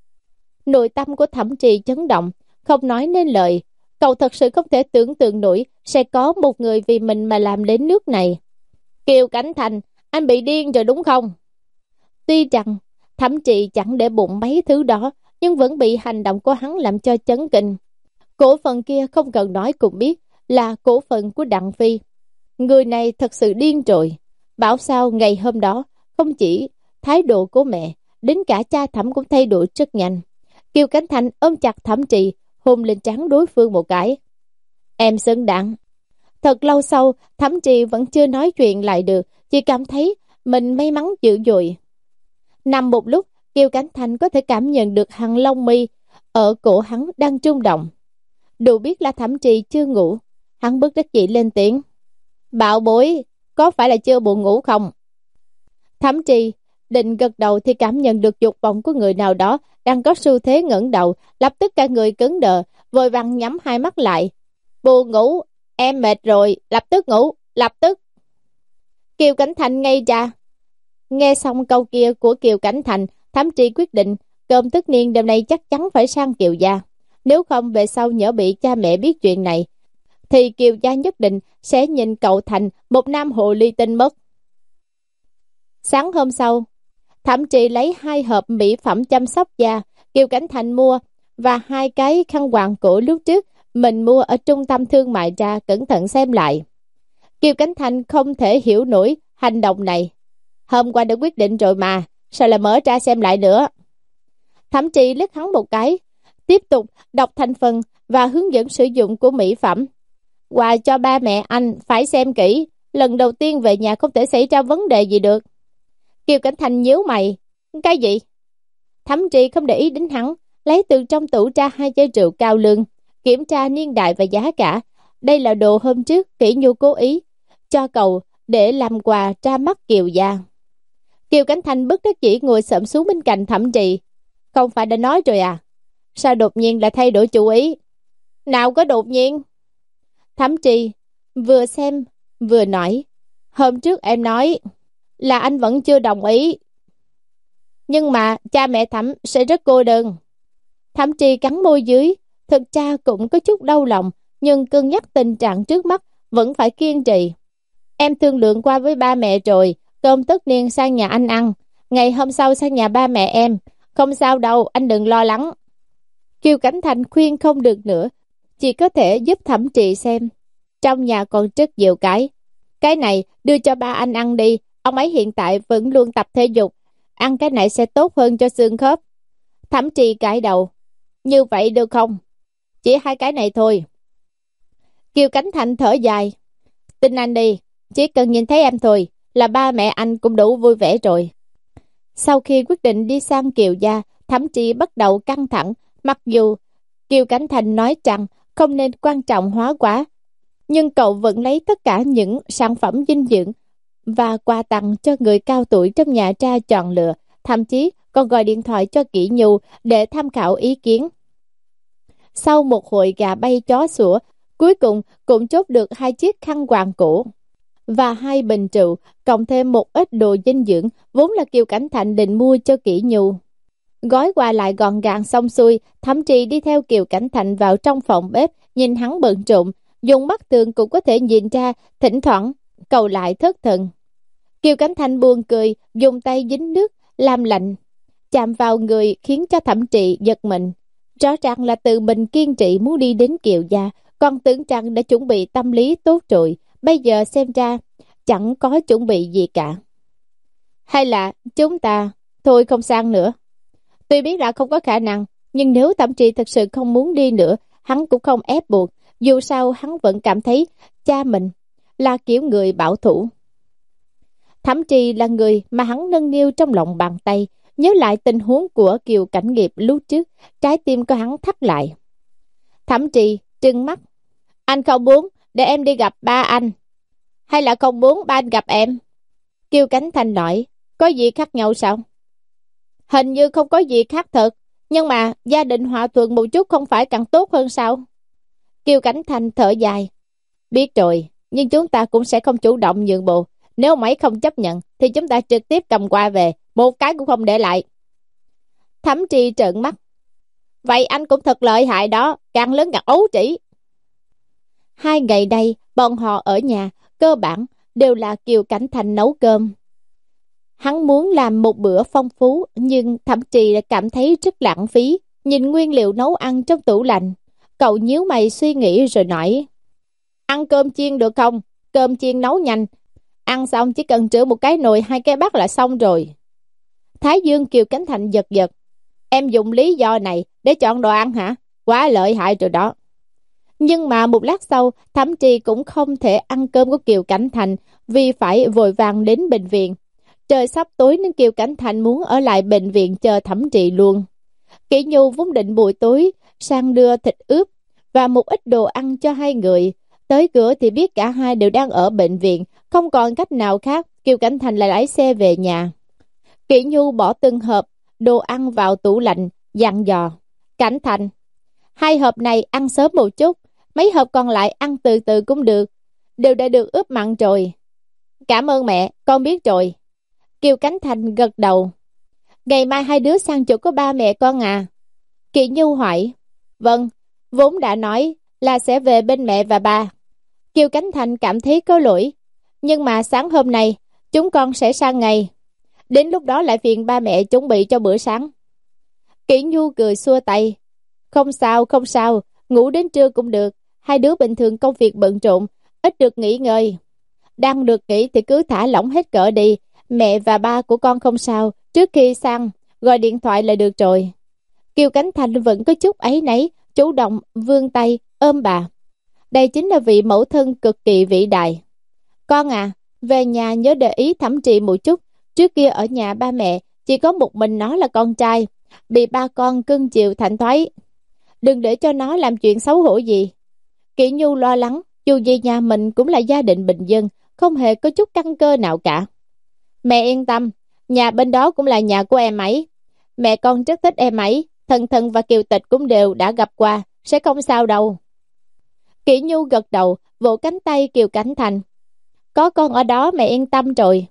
Nội tâm của Thẩm Trì chấn động, không nói nên lời. Cậu thật sự không thể tưởng tượng nổi sẽ có một người vì mình mà làm đến nước này. Kiều Cảnh Thành, anh bị điên rồi đúng không? Tuy rằng Thẩm Trì chẳng để bụng mấy thứ đó, nhưng vẫn bị hành động của hắn làm cho chấn kinh. Cổ phần kia không cần nói cũng biết là cổ phần của Đặng Phi. Người này thật sự điên rồi. Bảo sao ngày hôm đó, không chỉ thái độ của mẹ, đến cả cha Thẩm cũng thay đổi rất nhanh. Kiều Cảnh Thành ôm chặt Thẩm Trì, hôn lên trán đối phương một cái. Em xứng đáng. Thật lâu sau, Thẩm Trì vẫn chưa nói chuyện lại được, chỉ cảm thấy mình may mắn dữ dội. Nằm một lúc, Kiều Cảnh Thành có thể cảm nhận được hàng lông mi ở cổ hắn đang rung động. Đủ biết là Thẩm Trì chưa ngủ, hắn bất đắc dĩ lên tiếng. Bảo bối, có phải là chưa buồn ngủ không? Thẩm Trì định gật đầu thì cảm nhận được dục vọng của người nào đó đang có xu thế ngẩng đầu, lập tức cả người cứng đờ, vội vàng nhắm hai mắt lại. Buồn ngủ, em mệt rồi, lập tức ngủ, lập tức. Kiều Cảnh Thành ngây ra. Nghe xong câu kia của Kiều Cảnh Thành, Thẩm Trì quyết định cơm tất niên đêm nay chắc chắn phải sang Kiều gia. Nếu không về sau nhỡ bị cha mẹ biết chuyện này, thì Kiều gia nhất định sẽ nhìn cậu thành một nam hồ ly tinh mất. Sáng hôm sau, Thẩm Trì lấy hai hộp mỹ phẩm chăm sóc da Kiều Cảnh Thành mua và hai cái khăn quàng cổ lúc trước mình mua ở trung tâm thương mại ra cẩn thận xem lại. Kiều Cảnh Thành không thể hiểu nổi hành động này. Hôm qua đã quyết định rồi mà, sao lại mở ra xem lại nữa? Thẩm Trì liếc hắn một cái, tiếp tục đọc thành phần và hướng dẫn sử dụng của mỹ phẩm. Quà cho ba mẹ anh phải xem kỹ, lần đầu tiên về nhà không thể xảy ra vấn đề gì được. Kiều Cảnh Thành nhíu mày. Cái gì? Thẩm Trì không để ý đến hắn, lấy từ trong tủ ra hai chai rượu cao lương, kiểm tra niên đại và giá cả. Đây là đồ hôm trước Kỷ Nhu cố ý cho cậu để làm quà ra mắt Kiều gia. Kiều Cảnh Thành bất đắc dĩ ngồi xổm xuống bên cạnh Thẩm Trì. Không phải đã nói rồi à? Sao đột nhiên lại thay đổi chủ ý? Nào có đột nhiên? Thẩm Trì vừa xem vừa nói. Hôm trước em nói là anh vẫn chưa đồng ý. Nhưng mà cha mẹ Thẩm sẽ rất cô đơn. Thẩm Trì cắn môi dưới. Thực ra cũng có chút đau lòng, nhưng cân nhắc tình trạng trước mắt vẫn phải kiên trì. Em thương lượng qua với ba mẹ rồi, cơm tất niên sang nhà anh ăn, ngày hôm sau sang nhà ba mẹ em. Không sao đâu, anh đừng lo lắng. Kiều Cảnh Thành khuyên không được nữa, chỉ có thể giúp Thẩm Trì xem. Trong nhà còn rất nhiều cái. Cái này đưa cho ba anh ăn đi, ông ấy hiện tại vẫn luôn tập thể dục, ăn cái này sẽ tốt hơn cho xương khớp. Thẩm Trì cãi đầu. Như vậy được không? Chỉ hai cái này thôi. Kiều Cảnh Thành thở dài. Tin anh đi, chỉ cần nhìn thấy em thôi là ba mẹ anh cũng đủ vui vẻ rồi. Sau khi quyết định đi sang Kiều gia, Thẩm Trì bắt đầu căng thẳng. Mặc dù Kiều Cảnh Thành nói rằng không nên quan trọng hóa quá, nhưng cậu vẫn lấy tất cả những sản phẩm dinh dưỡng và quà tặng cho người cao tuổi trong nhà ra chọn lựa, thậm chí còn gọi điện thoại cho Kỷ Nhu để tham khảo ý kiến. Sau một hội gà bay chó sủa, cuối cùng cũng chốt được hai chiếc khăn quàng cổ và hai bình rượu, cộng thêm một ít đồ dinh dưỡng vốn là Kiều Cảnh Thành định mua cho Kỷ Nhu. Gói quà lại gọn gàng xong xuôi, Thẩm Trì đi theo Kiều Cảnh Thành vào trong phòng bếp, nhìn hắn bận rộn, dùng mắt thường cũng có thể nhìn ra, thỉnh thoảng cậu lại thất thần. Kiều Cảnh Thành buồn cười, dùng tay dính nước làm lạnh, chạm vào người khiến cho Thẩm Trì giật mình. Rõ ràng là tự mình kiên trì muốn đi đến Kiều gia, còn tưởng rằng đã chuẩn bị tâm lý tốt rồi, bây giờ xem ra chẳng có chuẩn bị gì cả. Hay là chúng ta thôi không sang nữa? Tuy biết là không có khả năng, nhưng nếu Thẩm Trì thật sự không muốn đi nữa, hắn cũng không ép buộc. Dù sao hắn vẫn cảm thấy cha mình là kiểu người bảo thủ. Thẩm Trì là người mà hắn nâng niu trong lòng bàn tay. Nhớ lại tình huống của Kiều Cảnh Nghiệp lúc trước, trái tim của hắn thắt lại. Thẩm Trì trừng mắt. Anh không muốn để em đi gặp ba anh, hay là không muốn ba anh gặp em? Kiều Cảnh Thành nói. Có gì khác nhau sao? Hình như không có gì khác thật, nhưng mà gia đình hòa thuận một chút không phải càng tốt hơn sao? Kiều Cảnh Thành thở dài. Biết rồi, nhưng chúng ta cũng sẽ không chủ động nhượng bộ. Nếu mấy không chấp nhận thì chúng ta trực tiếp cầm qua về, một cái cũng không để lại. Thẩm Trì trợn mắt. Vậy anh cũng thật lợi hại đó, càng lớn càng ấu trĩ. Hai ngày đây bọn họ ở nhà cơ bản đều là Kiều Cảnh Thành nấu cơm. Hắn muốn làm một bữa phong phú, nhưng Thẩm Trì lại cảm thấy rất lãng phí. Nhìn nguyên liệu nấu ăn trong tủ lạnh, cậu nhíu mày suy nghĩ rồi nói. Ăn cơm chiên được không? Cơm chiên nấu nhanh, ăn xong chỉ cần rửa một cái nồi hai cái bát là xong rồi. Thái dương Kiều Cảnh Thành giật giật. Em dùng lý do này để chọn đồ ăn hả? Quá lợi hại rồi đó. Nhưng mà một lát sau, Thẩm Trì cũng không thể ăn cơm của Kiều Cảnh Thành vì phải vội vàng đến bệnh viện. Trời sắp tối nên Kiều Cảnh Thành muốn ở lại bệnh viện chờ Thẩm Trì luôn. Kỷ Nhu vốn định buổi tối sang đưa thịt ướp và một ít đồ ăn cho hai người. Tới cửa thì biết cả hai đều đang ở bệnh viện, không còn cách nào khác, Kiều Cảnh Thành lại lái xe về nhà. Kỷ Nhu bỏ từng hộp đồ ăn vào tủ lạnh, dặn dò. Cảnh Thành, hai hộp này ăn sớm một chút, mấy hộp còn lại ăn từ từ cũng được, đều đã được ướp mặn rồi. Cảm ơn mẹ, con biết rồi. Kiều Cảnh Thành gật đầu. Ngày mai hai đứa sang chỗ có ba mẹ con à? Kỷ Nhu hỏi. Vâng, vốn đã nói là sẽ về bên mẹ và ba. Kiều Cảnh Thành cảm thấy có lỗi. Nhưng mà sáng hôm nay, chúng con sẽ sang ngày. Đến lúc đó lại phiền ba mẹ chuẩn bị cho bữa sáng. Kỷ Nhu cười xua tay. Không sao, không sao, ngủ đến trưa cũng được. Hai đứa bình thường công việc bận rộn, ít được nghỉ ngơi. Đang được nghỉ thì cứ thả lỏng hết cỡ đi. Mẹ và ba của con không sao, trước khi sang, gọi điện thoại là được rồi. Kiều Cảnh Thành vẫn có chút áy náy, chủ động vươn tay, ôm bà. Đây chính là vị mẫu thân cực kỳ vĩ đại. Con à, về nhà nhớ để ý Thẩm Trì một chút. Trước kia ở nhà ba mẹ, chỉ có một mình nó là con trai, bị ba con cưng chiều thạnh thoái. Đừng để cho nó làm chuyện xấu hổ gì. Kỷ Nhu lo lắng, dù gì nhà mình cũng là gia đình bình dân, không hề có chút căn cơ nào cả. Mẹ yên tâm, nhà bên đó cũng là nhà của em ấy. Mẹ con rất thích em ấy, Thần Thần và Kiều Tịch cũng đều đã gặp qua, sẽ không sao đâu. Kỷ Nhu gật đầu, vỗ cánh tay Kiều Cảnh Thành. Có con ở đó mẹ yên tâm rồi.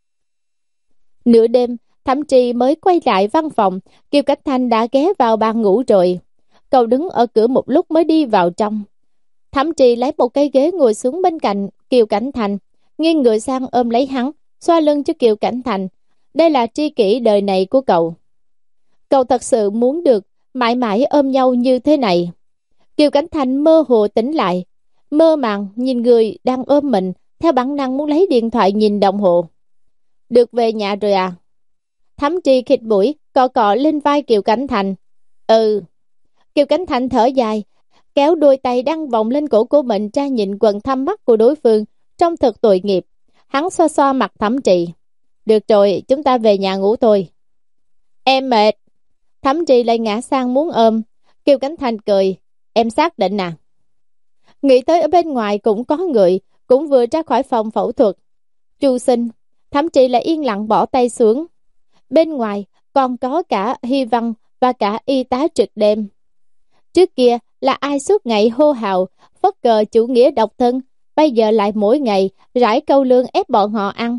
Nửa đêm, Thẩm Trì mới quay lại văn phòng, Kiều Cảnh Thành đã ghé vào bàn ngủ rồi. Cậu đứng ở cửa một lúc mới đi vào trong. Thẩm Trì lấy một cái ghế ngồi xuống bên cạnh Kiều Cảnh Thành, nghiêng người sang ôm lấy hắn, xoa lưng cho Kiều Cảnh Thành. Đây là tri kỷ đời này của cậu. Cậu thật sự muốn được mãi mãi ôm nhau như thế này. Kiều Cảnh Thành mơ hồ tỉnh lại, mơ màng nhìn người đang ôm mình, theo bản năng muốn lấy điện thoại nhìn đồng hồ. Được về nhà rồi à? Thẩm Trì khịt mũi, cọ cọ lên vai Kiều Cảnh Thành. Ừ. Kiều Cảnh Thành thở dài, kéo đôi tay đang vòng lên cổ của mình ra nhìn quần thâm mắt của đối phương, trông thật tội nghiệp. Hắn xoa xoa mặt Thẩm Trì. Được rồi, chúng ta về nhà ngủ thôi. Em mệt. Thẩm Trì lại ngã sang muốn ôm. Kiều Cảnh Thành cười. Em xác định à? Nghĩ tới ở bên ngoài cũng có người, cũng vừa ra khỏi phòng phẫu thuật. Chu sinh. Thẩm Trì lại yên lặng bỏ tay xuống. Bên ngoài còn có cả Hy Văn và cả y tá trực đêm. Trước kia là ai suốt ngày hô hào phất cờ chủ nghĩa độc thân, bây giờ lại mỗi ngày rải câu lương ép bọn họ ăn.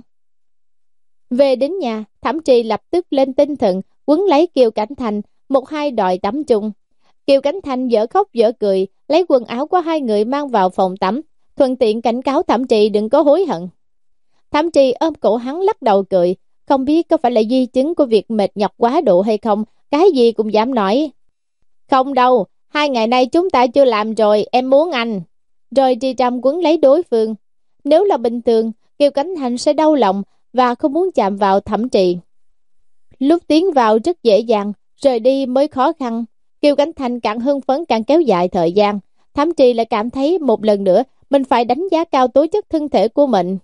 Về đến nhà, Thẩm Trì lập tức lên tinh thần, quấn lấy Kiều Cảnh Thành, một hai đòi tắm chung. Kiều Cảnh Thành dở khóc dở cười, lấy quần áo của hai người mang vào phòng tắm, thuận tiện cảnh cáo Thẩm Trì đừng có hối hận. Thẩm Trì ôm cổ hắn lắc đầu cười, không biết có phải là di chứng của việc mệt nhọc quá độ hay không, cái gì cũng dám nói. Không đâu, hai ngày nay chúng ta chưa làm rồi, em muốn anh. Rồi Tri Trâm quấn lấy đối phương. Nếu là bình thường, Kiều Cảnh Thành sẽ đau lòng và không muốn chạm vào Thẩm Trì. Lúc tiến vào rất dễ dàng, rời đi mới khó khăn. Kiều Cảnh Thành càng hưng phấn càng kéo dài thời gian. Thẩm Trì lại cảm thấy một lần nữa mình phải đánh giá cao tố chất thân thể của mình.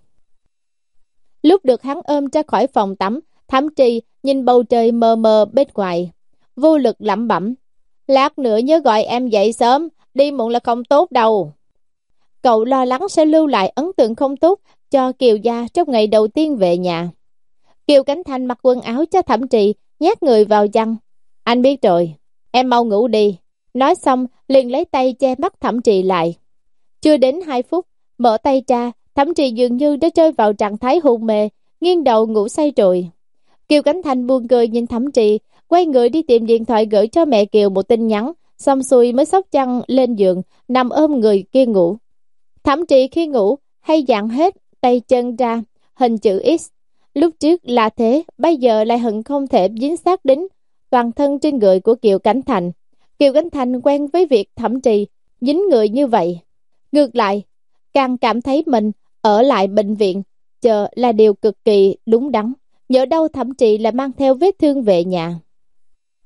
Lúc được hắn ôm ra khỏi phòng tắm, Thẩm Trì nhìn bầu trời mờ mờ bên ngoài, vô lực lẩm bẩm. Lát nữa nhớ gọi em dậy sớm, đi muộn là không tốt đâu. Cậu lo lắng sẽ lưu lại ấn tượng không tốt cho Kiều gia trong ngày đầu tiên về nhà. Kiều Cảnh Thành mặc quần áo cho Thẩm Trì, nhét người vào chăn. Anh biết rồi, em mau ngủ đi. Nói xong liền lấy tay che mắt Thẩm Trì lại. Chưa đến hai phút, mở tay ra, Thẩm Trì dường như đã rơi vào trạng thái hôn mê, nghiêng đầu ngủ say rồi. Kiều Cảnh Thành buồn cười nhìn Thẩm Trì, quay người đi tìm điện thoại gửi cho mẹ Kiều một tin nhắn, xong xuôi mới xốc chăn lên giường, nằm ôm người kia ngủ. Thẩm Trì khi ngủ hay dặn hết tay chân ra hình chữ X. Lúc trước là thế, bây giờ lại hận không thể dính sát đến toàn thân trên người của Kiều Cảnh Thành. Kiều Cảnh Thành quen với việc Thẩm Trì dính người như vậy. Ngược lại, càng cảm thấy mình ở lại bệnh viện chờ là điều cực kỳ đúng đắn. Nhỡ đâu Thẩm Trì lại mang theo vết thương về nhà.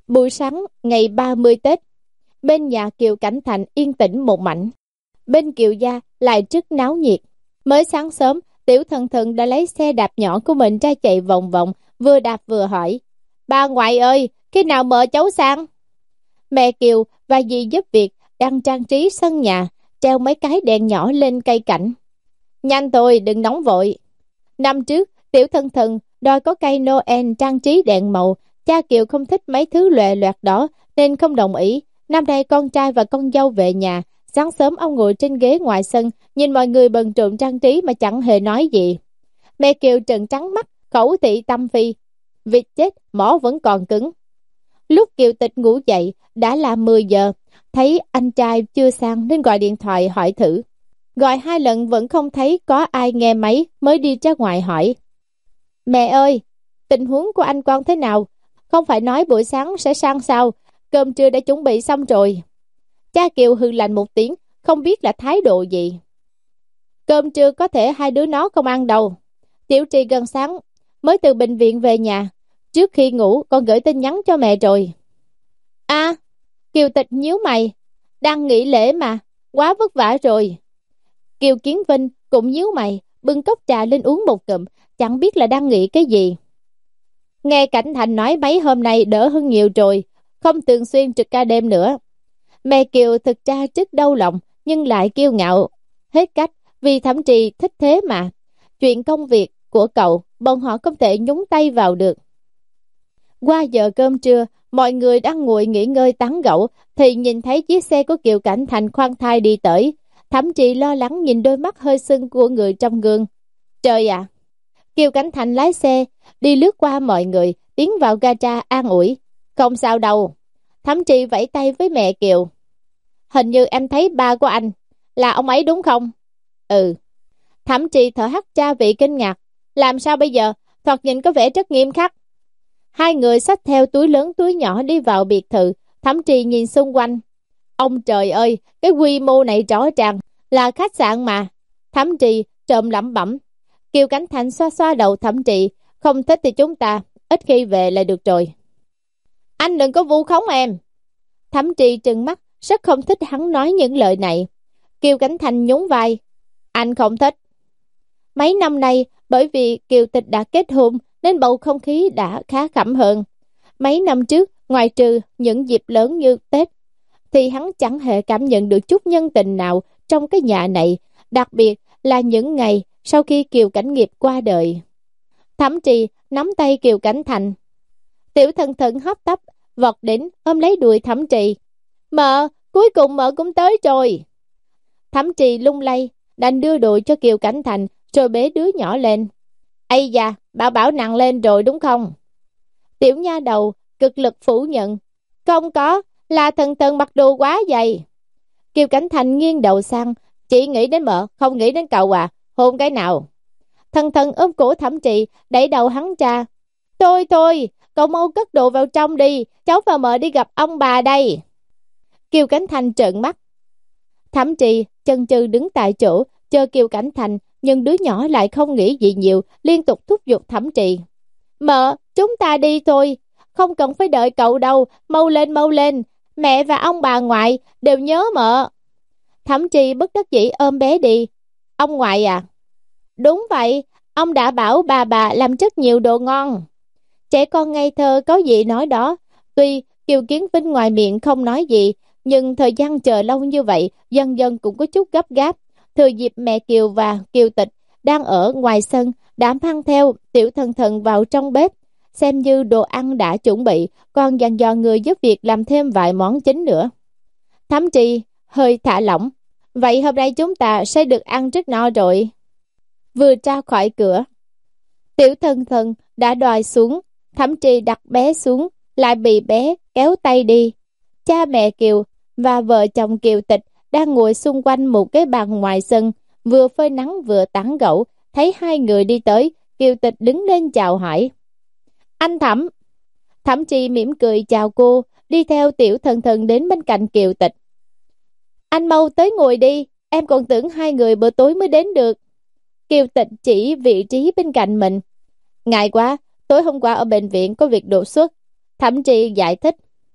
Buổi sáng ngày ba mươi Tết, bên nhà Kiều Cảnh Thành yên tĩnh một mảnh. Bên Kiều gia lại rất náo nhiệt. Mới sáng sớm, Tiểu Thần Thần đã lấy xe đạp nhỏ của mình ra chạy vòng vòng, vừa đạp vừa hỏi: bà ngoại ơi, khi nào mời cháu sang? Mẹ Kiều và dì giúp việc đang trang trí sân nhà, treo mấy cái đèn nhỏ lên cây cảnh. Nhanh thôi, đừng nóng vội. Năm trước, Tiểu Thần Thần đòi có cây Noel trang trí đèn màu. Cha Kiều không thích mấy thứ lòe loẹt đó nên không đồng ý. Năm nay con trai và con dâu về nhà. Sáng sớm ông ngồi trên ghế ngoài sân, nhìn mọi người bận rộn trang trí mà chẳng hề nói gì. Mẹ Kiều trợn trắng mắt, khẩu thị tâm phi: vịt chết, mỏ vẫn còn cứng. Lúc Kiều Tịch ngủ dậy, đã là mười giờ. Thấy anh trai chưa sang nên gọi điện thoại hỏi thử. Gọi hai lần vẫn không thấy có ai nghe máy, mới đi ra ngoài hỏi: mẹ ơi, tình huống của anh con thế nào? Không phải nói buổi sáng sẽ sang sao? Cơm trưa đã chuẩn bị xong rồi. Cha Kiều hừ lạnh một tiếng, không biết là thái độ gì. Cơm trưa có thể hai đứa nó không ăn đâu. Tiểu Trì gần sáng mới từ bệnh viện về nhà. Trước khi ngủ con gửi tin nhắn cho mẹ rồi. À, Kiều Tịch nhíu mày. Đang nghỉ lễ mà, quá vất vả rồi. Kiều Kiến Vinh cũng nhíu mày, bưng cốc trà lên uống một cụm, chẳng biết là đang nghĩ cái gì. Nghe Cảnh Thành nói mấy hôm nay đỡ hơn nhiều rồi, không thường xuyên trực ca đêm nữa. Mẹ Kiều thực ra rất đau lòng, nhưng lại kiêu ngạo hết cách, vì Thẩm Trì thích thế mà. Chuyện công việc của cậu, bọn họ không thể nhúng tay vào được. Qua giờ cơm trưa, mọi người đang ngồi nghỉ ngơi tán gẫu, thì nhìn thấy chiếc xe của Kiều Cảnh Thành khoan thai đi tới. Thẩm Trì lo lắng nhìn đôi mắt hơi sưng của người trong gương. Trời ạ! Kiều Cảnh Thành lái xe, đi lướt qua mọi người, tiến vào gara an ủi. Không sao đâu. Thẩm Trì vẫy tay với mẹ Kiều. Hình như em thấy ba của anh, là ông ấy đúng không? Ừ. Thẩm Trì thở hắt ra vị kinh ngạc. Làm sao bây giờ? Thoạt nhìn có vẻ rất nghiêm khắc. Hai người xách theo túi lớn túi nhỏ đi vào biệt thự. Thẩm Trì nhìn xung quanh. Ông trời ơi, cái quy mô này rõ ràng là khách sạn mà. Thẩm Trì trộm lẩm bẩm. Kiều Cảnh Thành xoa xoa đầu Thẩm Trì. Không thích thì chúng ta ít khi về là được rồi. Anh đừng có vu khống em. Thẩm Trì trừng mắt, rất không thích hắn nói những lời này. Kiều Cảnh Thành nhún vai. Anh không thích. Mấy năm nay, bởi vì Kiều Tịch đã kết hôn nên bầu không khí đã khá khẩm hơn. Mấy năm trước, ngoài trừ những dịp lớn như Tết, thì hắn chẳng hề cảm nhận được chút nhân tình nào trong cái nhà này, đặc biệt là những ngày sau khi Kiều Cảnh Nghiệp qua đời. Thẩm Trì nắm tay Kiều Cảnh Thành. Tiểu Thần Thần hấp tấp vọt đến ôm lấy đùi Thẩm Trì. Mợ, cuối cùng mợ cũng tới rồi. Thẩm Trì lung lay, đành đưa đùi cho Kiều Cảnh Thành rồi bế đứa nhỏ lên. Ây da, bảo bảo nặng lên rồi đúng không? Tiểu nha đầu cực lực phủ nhận. Không có, là Thần Thần mặc đồ quá dày. Kiều Cảnh Thành nghiêng đầu sang. Chỉ nghĩ đến mợ, không nghĩ đến cậu à? Hôn cái nào? Thần Thần ôm cổ Thẩm Trì, đẩy đầu hắn ra. Thôi thôi, cậu mau cất đồ vào trong đi, cháu và mợ đi gặp ông bà đây. Kiều Cảnh Thành trợn mắt. Thẩm Trì chần chừ đứng tại chỗ chờ Kiều Cảnh Thành, nhưng đứa nhỏ lại không nghĩ gì nhiều, liên tục thúc giục Thẩm Trì. Mợ, chúng ta đi thôi, không cần phải đợi cậu đâu, mau lên mau lên, mẹ và ông bà ngoại đều nhớ mợ. Thẩm Trì bất đắc dĩ ôm bé đi. Ông ngoại à? Đúng vậy, ông đã bảo bà bà làm rất nhiều đồ ngon. Trẻ con ngây thơ có gì nói đó. Tuy Kiều Kiến Vinh ngoài miệng không nói gì, nhưng thời gian chờ lâu như vậy, dần dần cũng có chút gấp gáp. Thừa dịp mẹ Kiều và Kiều Tịch đang ở ngoài sân, đã mang theo Tiểu Thần Thần vào trong bếp, xem như đồ ăn đã chuẩn bị, còn dặn dò người giúp việc làm thêm vài món chính nữa. Thẩm Trì hơi thả lỏng. Vậy hôm nay chúng ta sẽ được ăn rất no rồi. Vừa ra khỏi cửa, Tiểu Thần Thần đã đòi xuống. Thẩm Trì đặt bé xuống, lại bị bé kéo tay đi. Cha mẹ Kiều và vợ chồng Kiều Tịch đang ngồi xung quanh một cái bàn ngoài sân, vừa phơi nắng vừa tán gẫu. Thấy hai người đi tới, Kiều Tịch đứng lên chào hỏi. Anh Thẩm. Thẩm Trì mỉm cười chào cô, đi theo Tiểu Thần Thần đến bên cạnh Kiều Tịch. Anh mau tới ngồi đi, em còn tưởng hai người bữa tối mới đến được. Kiều Tịch chỉ vị trí bên cạnh mình. Ngại quá, tối hôm qua ở bệnh viện có việc đột xuất. Thẩm Trì giải thích.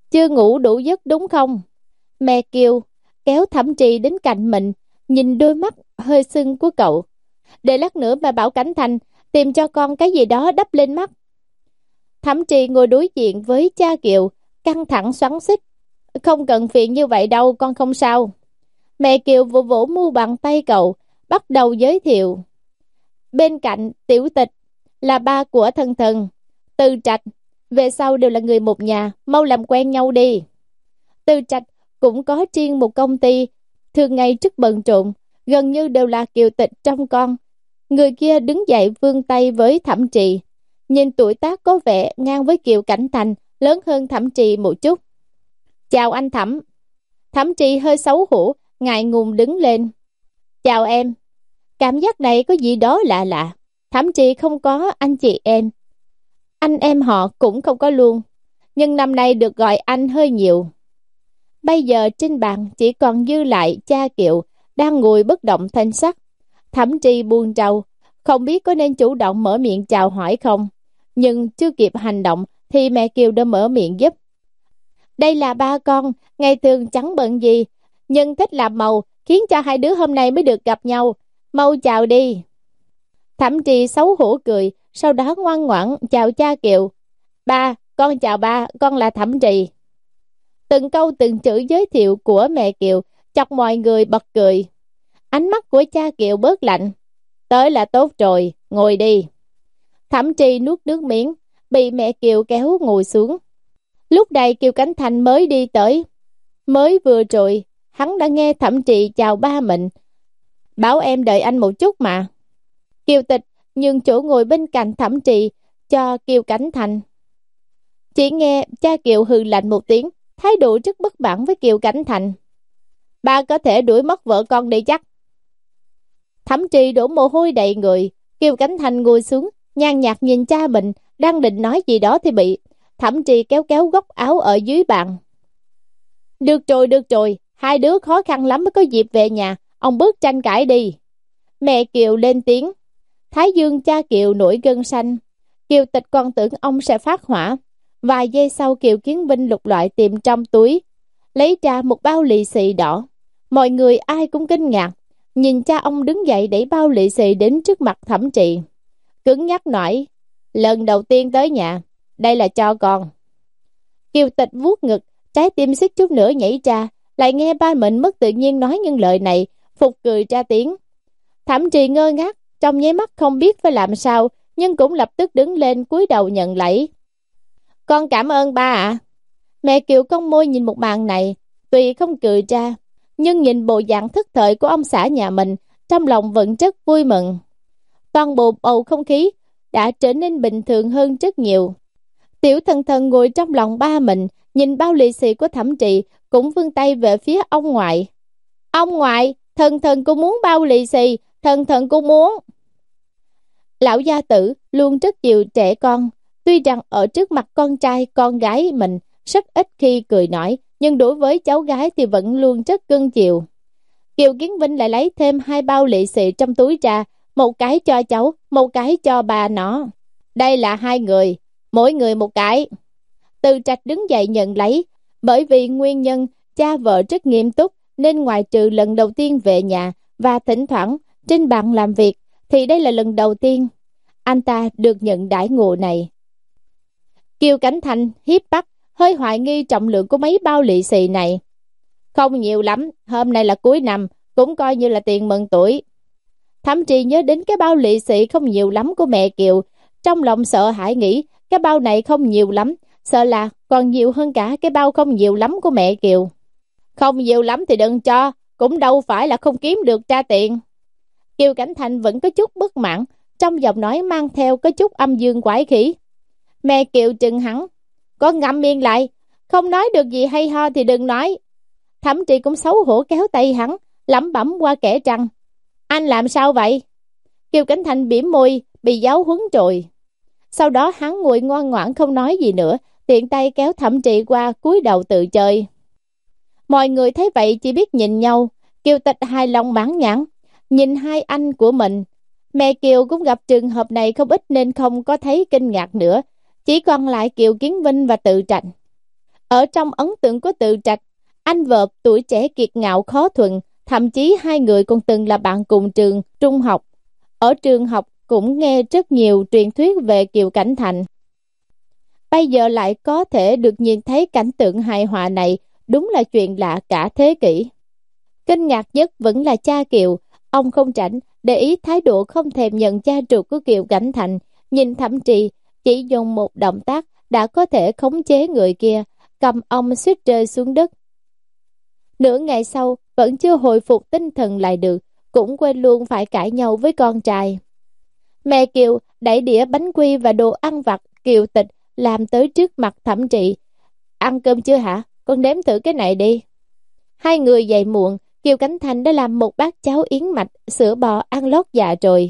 chưa ngủ đủ giấc đúng không? Mẹ Kiều kéo Thẩm Trì đến cạnh mình, nhìn đôi mắt hơi sưng của cậu. Để lát nữa bà bảo Cảnh Thành tìm cho con cái gì đó đắp lên mắt. Thẩm Trì ngồi đối diện với cha Kiều, căng thẳng xoắn xít. Không cần phiền như vậy đâu, con không sao. Mẹ Kiều vỗ vỗ mu bàn tay cậu, bắt đầu giới thiệu. Bên cạnh Tiểu Tịch là ba của Thần Thần, Từ Trạch, về sau đều là người một nhà, mau làm quen nhau đi. Từ Trạch cũng có riêng một công ty, thường ngày rất bận rộn, gần như đều là Kiều Tịch trong con. Người kia đứng dậy vươn tay với Thẩm Trì, nhìn tuổi tác có vẻ ngang với Kiều Cảnh Thành, lớn hơn Thẩm Trì một chút. Chào anh Thẩm. Thẩm Trì hơi xấu hổ, ngại ngùng đứng lên. Chào em. Cảm giác này có gì đó lạ lạ. Thẩm Trì không có anh chị em, anh em họ cũng không có luôn, nhưng năm nay được gọi anh hơi nhiều. Bây giờ trên bàn chỉ còn dư lại cha Kiều đang ngồi bất động thanh sắc. Thẩm Trì buồn rầu, không biết có nên chủ động mở miệng chào hỏi không, nhưng chưa kịp hành động thì mẹ Kiều đã mở miệng giúp. Đây là ba con, ngày thường chẳng bận gì, nhưng thích làm màu, khiến cho hai đứa hôm nay mới được gặp nhau. Mau chào đi. Thẩm Trì xấu hổ cười, sau đó ngoan ngoãn chào cha Kiều. Ba, con chào ba, con là Thẩm Trì. Từng câu từng chữ giới thiệu của mẹ Kiều chọc mọi người bật cười. Ánh mắt của cha Kiều bớt lạnh. Tới là tốt rồi, ngồi đi. Thẩm Trì nuốt nước miếng, bị mẹ Kiều kéo ngồi xuống. Lúc này Kiều Cảnh Thành mới đi tới. Mới vừa rồi, hắn đã nghe Thẩm Trì chào ba mình. Bảo em đợi anh một chút mà. Kiều Tịch nhường chỗ ngồi bên cạnh Thẩm Trì cho Kiều Cảnh Thành. Chỉ nghe cha Kiều hừ lạnh một tiếng, thái độ rất bất mãn với Kiều Cảnh Thành. Ba có thể đuổi mất vợ con đi chắc. Thẩm Trì đổ mồ hôi đầy người. Kiều Cảnh Thành ngồi xuống, nhàn nhạt nhìn cha mình, đang định nói gì đó thì bị Thẩm Trì kéo kéo góc áo ở dưới bàn. Được rồi, được rồi, hai đứa khó khăn lắm mới có dịp về nhà, ông bớt tranh cãi đi. Mẹ Kiều lên tiếng. Thái dương cha Kiều nổi gân xanh. Kiều Tịch còn tưởng ông sẽ phát hỏa. Vài giây sau Kiều Kiến Vinh lục loại tìm trong túi, lấy ra một bao lì xì đỏ. Mọi người ai cũng kinh ngạc, nhìn cha ông đứng dậy đẩy bao lì xì đến trước mặt Thẩm Trì. Cứng nhắc nói, lần đầu tiên tới nhà, đây là cho con. Kiều Tịch vuốt ngực, trái tim xích chút nữa nhảy ra, lại nghe ba mình mất tự nhiên nói những lời này, phục cười ra tiếng. Thẩm Trì ngơ ngác, trong nháy mắt không biết phải làm sao, nhưng cũng lập tức đứng lên cúi đầu nhận lẫy. Con cảm ơn ba ạ. Mẹ Kiều cong môi nhìn một màn này, tuy không cười ra, nhưng nhìn bộ dạng thức thời của ông xã nhà mình, trong lòng vẫn rất vui mừng. Toàn bộ bầu không khí đã trở nên bình thường hơn rất nhiều. Tiểu Thần Thần ngồi trong lòng ba mình, nhìn bao lì xì của Thẩm Trì, cũng vươn tay về phía ông ngoại. Ông ngoại, Thần Thần cũng muốn bao lì xì, Thần Thần cũng muốn. Lão gia tử luôn rất chiều trẻ con, tuy rằng ở trước mặt con trai con gái mình rất ít khi cười nói, nhưng đối với cháu gái thì vẫn luôn rất cưng chiều. Kiều Kiến Vinh lại lấy thêm hai bao lì xì trong túi ra, một cái cho cháu, một cái cho bà nó. Đây là hai người, mỗi người một cái. Từ Trạch đứng dậy nhận lấy, bởi vì nguyên nhân cha vợ rất nghiêm túc, nên ngoài trừ lần đầu tiên về nhà và thỉnh thoảng trên bàn làm việc, thì đây là lần đầu tiên anh ta được nhận đãi ngộ này. Kiều Cảnh Thành hiếp mắt, hơi hoài nghi trọng lượng của mấy bao lì xì này. Không nhiều lắm, hôm nay là cuối năm, cũng coi như là tiền mừng tuổi. Thẩm Trì nhớ đến cái bao lì xì không nhiều lắm của mẹ Kiều, trong lòng sợ hãi nghĩ cái bao này không nhiều lắm, sợ là còn nhiều hơn cả cái bao không nhiều lắm của mẹ Kiều. Không nhiều lắm thì đừng cho, cũng đâu phải là không kiếm được ra tiền. Kiều Cảnh Thành vẫn có chút bất mãn, trong giọng nói mang theo có chút âm dương quái khí. Mẹ Kiều trừng hắn, con ngậm miệng lại, không nói được gì hay ho thì đừng nói. Thẩm Trì cũng xấu hổ kéo tay hắn, lẩm bẩm qua kẻ răng. Anh làm sao vậy? Kiều Cảnh Thành bỉm môi, bị giáo huấn rồi. Sau đó hắn ngồi ngoan ngoãn không nói gì nữa, tiện tay kéo Thẩm Trì qua cúi đầu tự chơi. Mọi người thấy vậy chỉ biết nhìn nhau. Kiều Tịch hài lòng mãn nhãn nhìn hai anh của mình. Mẹ Kiều cũng gặp trường hợp này không ít nên không có thấy kinh ngạc nữa, chỉ còn lại Kiều Kiến Vinh và Tự Trạch. Ở trong ấn tượng của Từ Trạch, anh vợ tuổi trẻ kiệt ngạo khó thuần, thậm chí hai người còn từng là bạn cùng trường trung học. Ở trường học cũng nghe rất nhiều truyền thuyết về Kiều Cảnh Thành. Bây giờ lại có thể được nhìn thấy cảnh tượng hài hòa này, đúng là chuyện lạ cả thế kỷ. Kinh ngạc nhất vẫn là cha Kiều, ông không rảnh để ý thái độ không thèm nhận cha ruột của Kiều Cảnh Thành, nhìn Thẩm Trì chỉ dùng một động tác đã có thể khống chế người kia, cầm ông suýt rơi xuống đất. Nửa ngày sau vẫn chưa hồi phục tinh thần lại được, cũng quên luôn phải cãi nhau với con trai. Mẹ Kiều đẩy đĩa bánh quy và đồ ăn vặt Kiều Tịch làm tới trước mặt Thẩm Trị. Ăn cơm chưa hả? Con nếm thử cái này đi. Hai người dậy muộn, Kiều Cảnh Thành đã làm một bát cháo yến mạch, sữa bò ăn lót dạ rồi.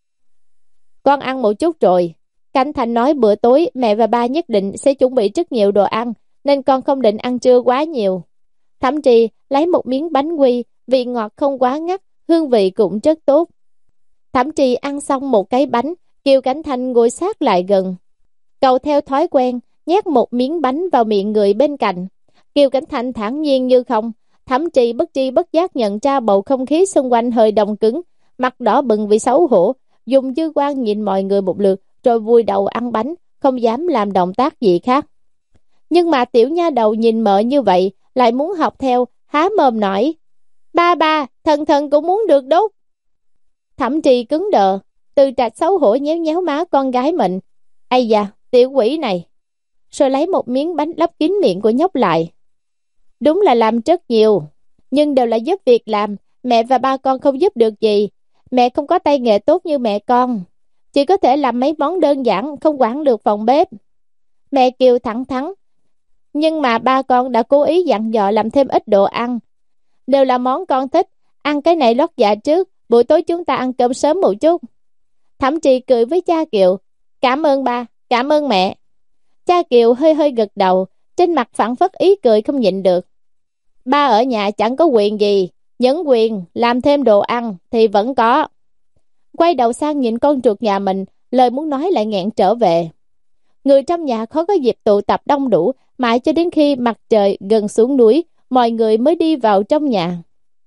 Con ăn một chút rồi. Cảnh Thành nói bữa tối mẹ và ba nhất định sẽ chuẩn bị rất nhiều đồ ăn, nên con không định ăn trưa quá nhiều. Thẩm Trì lấy một miếng bánh quy, vị ngọt không quá ngắt, hương vị cũng rất tốt. Thẩm Trì ăn xong một cái bánh, Kiều Cảnh Thành ngồi sát lại gần. Cậu theo thói quen, nhét một miếng bánh vào miệng người bên cạnh. Kiều Cảnh Thành thản nhiên như không. Thẩm Trì bất tri bất giác nhận ra bầu không khí xung quanh hơi đông cứng, mặt đỏ bừng vì xấu hổ, dùng dư quan nhìn mọi người một lượt, rồi vùi đầu ăn bánh, không dám làm động tác gì khác. Nhưng mà tiểu nha đầu nhìn mợ như vậy, lại muốn học theo, há mồm nói: Ba ba, thần thần cũng muốn được đốt. Thẩm Trì cứng đờ, Từ Trạch xấu hổ nhéo nhéo má con gái mình. Ây da, tiểu quỷ này. Rồi lấy một miếng bánh lấp kín miệng của nhóc lại. Đúng là làm rất nhiều, nhưng đều là giúp việc làm, mẹ và ba con không giúp được gì. Mẹ không có tay nghề tốt như mẹ con, chỉ có thể làm mấy món đơn giản, không quản được phòng bếp. Mẹ Kiều thẳng thắn, nhưng mà ba con đã cố ý dặn dò làm thêm ít đồ ăn. Đều là món con thích, ăn cái này lót dạ trước, buổi tối chúng ta ăn cơm sớm một chút. Thẩm Trì cười với cha Kiều, cảm ơn ba, cảm ơn mẹ. Cha Kiều hơi hơi gật đầu, trên mặt phảng phất ý cười không nhịn được. Ba ở nhà chẳng có quyền gì, những quyền làm thêm đồ ăn thì vẫn có. Quay đầu sang nhìn con ruột nhà mình, lời muốn nói lại nghẹn trở về. Người trong nhà khó có dịp tụ tập đông đủ, mãi cho đến khi mặt trời gần xuống núi, mọi người mới đi vào trong nhà.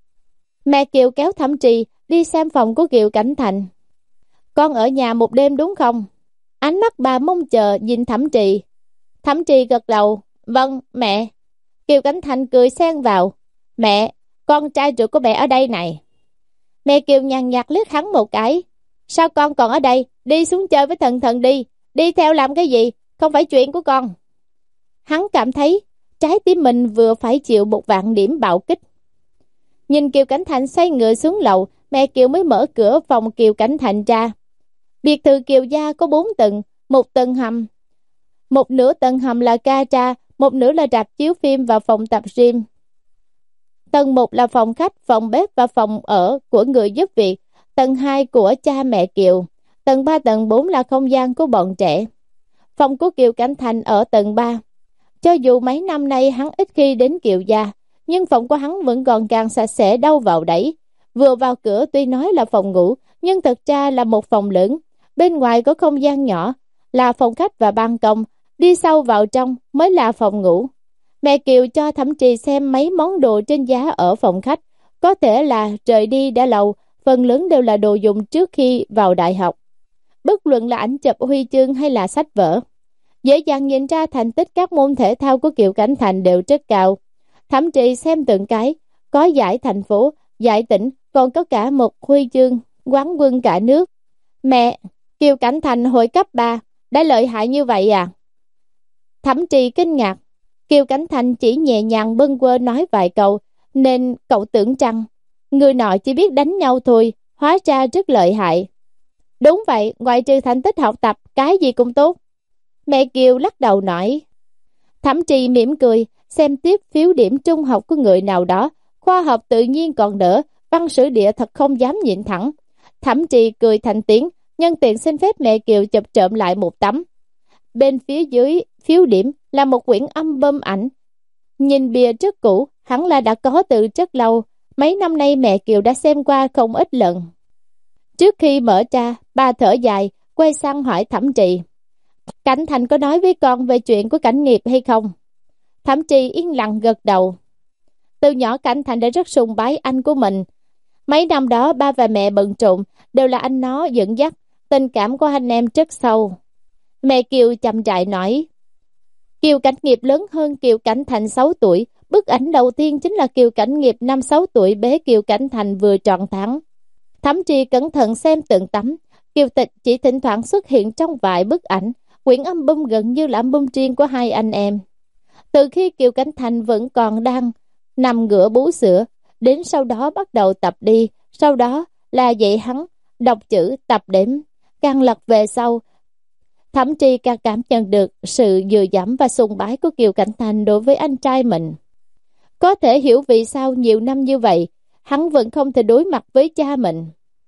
Mẹ Kiều kéo Thẩm Trì đi xem phòng của Kiều Cảnh Thành. Con ở nhà một đêm đúng không? Ánh mắt bà mong chờ nhìn Thẩm Trì. Thẩm Trì gật đầu, vâng mẹ. Kiều Cảnh Thành cười xen vào, mẹ, con trai ruột của mẹ ở đây này. Mẹ Kiều nhàn nhạt liếc hắn một cái, sao con còn ở đây, đi xuống chơi với thần thần đi, đi theo làm cái gì, không phải chuyện của con. Hắn cảm thấy trái tim mình vừa phải chịu một vạn điểm bạo kích. Nhìn Kiều Cảnh Thành xoay người xuống lầu, mẹ Kiều mới mở cửa phòng Kiều Cảnh Thành ra. Biệt thự Kiều gia có bốn tầng, một tầng hầm. Một nửa tầng hầm là gara, một nửa là rạp chiếu phim và phòng tập gym. Tầng một là phòng khách, phòng bếp và phòng ở của người giúp việc. Tầng hai của cha mẹ Kiều. Tầng ba, tầng bốn là không gian của bọn trẻ. Phòng của Kiều Cảnh Thành ở tầng ba. Cho dù mấy năm nay hắn ít khi đến Kiều gia, nhưng phòng của hắn vẫn còn càng sạch sẽ đâu vào đấy. Vừa vào cửa tuy nói là phòng ngủ, nhưng thật ra là một phòng lớn. Bên ngoài có không gian nhỏ, là phòng khách và ban công. Đi sâu vào trong mới là phòng ngủ. Mẹ Kiều cho Thẩm Trì xem mấy món đồ trên giá ở phòng khách. Có thể là rời đi đã lâu, phần lớn đều là đồ dùng trước khi vào đại học. Bất luận là ảnh chụp huy chương hay là sách vở, dễ dàng nhìn ra thành tích các môn thể thao của Kiều Cảnh Thành đều rất cao. Thẩm Trì xem từng cái, có giải thành phố, giải tỉnh, còn có cả một huy chương quán quân cả nước. Mẹ, Kiều Cảnh Thành hồi cấp ba đã lợi hại như vậy à? Thẩm Trì kinh ngạc. Kiều Cảnh Thành chỉ nhẹ nhàng bâng quơ nói vài câu, nên cậu tưởng rằng người nọ chỉ biết đánh nhau thôi, hóa ra rất lợi hại. Đúng vậy, ngoại trừ thành tích học tập, cái gì cũng tốt. Mẹ Kiều lắc đầu nói. Thẩm Trì mỉm cười, xem tiếp phiếu điểm trung học của người nào đó. Khoa học tự nhiên còn đỡ, văn sử địa thật không dám nhịn thẳng. Thẩm Trì cười thành tiếng, nhân tiện xin phép mẹ Kiều chụp trộm lại một tấm. Bên phía dưới phiếu điểm là một quyển album ảnh. Nhìn bìa rất cũ, hẳn là đã có từ rất lâu. Mấy năm nay mẹ Kiều đã xem qua không ít lần. Trước khi mở ra, bà thở dài, quay sang hỏi Thẩm Trì. Cảnh Thành có nói với con về chuyện của Cảnh Nghiệp hay không? Thẩm Trì yên lặng gật đầu. Từ nhỏ Cảnh Thành đã rất sùng bái anh của mình. Mấy năm đó ba và mẹ bận rộn, đều là anh nó dẫn dắt, tình cảm của anh em rất sâu. Mẹ Kiều chậm rãi nói, Kiều Cảnh Nghiệp lớn hơn Kiều Cảnh Thành sáu tuổi. Bức ảnh đầu tiên chính là Kiều Cảnh Nghiệp năm sáu tuổi bế Kiều Cảnh Thành vừa tròn tháng. Thẩm Trì cẩn thận xem từng tấm, Kiều Tịch chỉ thỉnh thoảng xuất hiện trong vài bức ảnh. Quyển album gần như là album riêng của hai anh em. Từ khi Kiều Cảnh Thành vẫn còn đang nằm ngửa bú sữa, đến sau đó bắt đầu tập đi, sau đó là dạy hắn đọc chữ, tập đếm. Càng lật về sau, Thẩm Trì càng cảm nhận được sự dựa dẫm và sùng bái của Kiều Cảnh Thành đối với anh trai mình. Có thể hiểu vì sao nhiều năm như vậy, hắn vẫn không thể đối mặt với cha mình.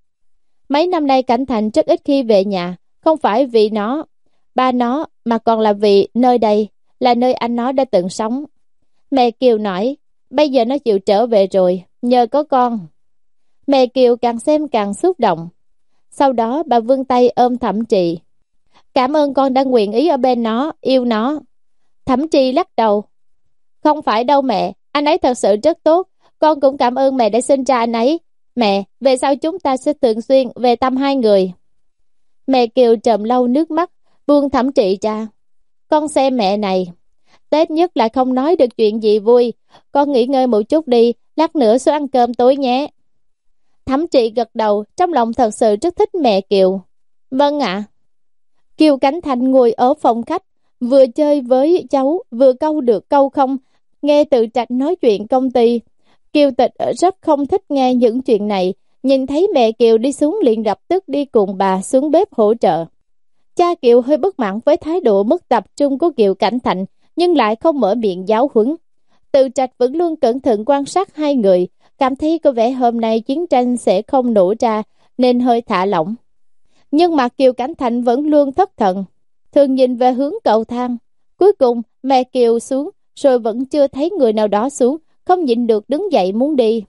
Mấy năm nay Cảnh Thành rất ít khi về nhà, không phải vì nó, ba nó, mà còn là vì nơi đây là nơi anh nó đã từng sống. Mẹ Kiều nói, bây giờ nó chịu trở về rồi, nhờ có con. Mẹ Kiều càng xem càng xúc động. Sau đó bà vươn tay ôm Thẩm Trì. Cảm ơn con đã nguyện ý ở bên nó, yêu nó. Thẩm Trì lắc đầu. Không phải đâu mẹ, anh ấy thật sự rất tốt. Con cũng cảm ơn mẹ đã sinh ra anh ấy. Mẹ, về sau chúng ta sẽ thường xuyên về thăm hai người. Mẹ Kiều trầm lau nước mắt, buông Thẩm Trì ra. Con xem mẹ này, Tết nhất lại không nói được chuyện gì vui. Con nghỉ ngơi một chút đi, lát nữa xuống ăn cơm tối nhé. Thẩm Trì gật đầu, trong lòng thật sự rất thích mẹ Kiều. Vâng ạ. Kiều Cảnh Thành ngồi ở phòng khách, vừa chơi với cháu, vừa câu được câu không, nghe Tự Trạch nói chuyện công ty. Kiều Tịch rất không thích nghe những chuyện này, nhìn thấy mẹ Kiều đi xuống liền lập tức đi cùng bà xuống bếp hỗ trợ. Cha Kiều hơi bất mãn với thái độ mất tập trung của Kiều Cảnh Thành, nhưng lại không mở miệng giáo huấn. Tự Trạch vẫn luôn cẩn thận quan sát hai người, cảm thấy có vẻ hôm nay chiến tranh sẽ không nổ ra, nên hơi thả lỏng. Nhưng mà Kiều Cảnh Thành vẫn luôn thất thần, thường nhìn về hướng cầu thang. Cuối cùng mẹ Kiều xuống, rồi vẫn chưa thấy người nào đó xuống, không nhịn được đứng dậy muốn đi.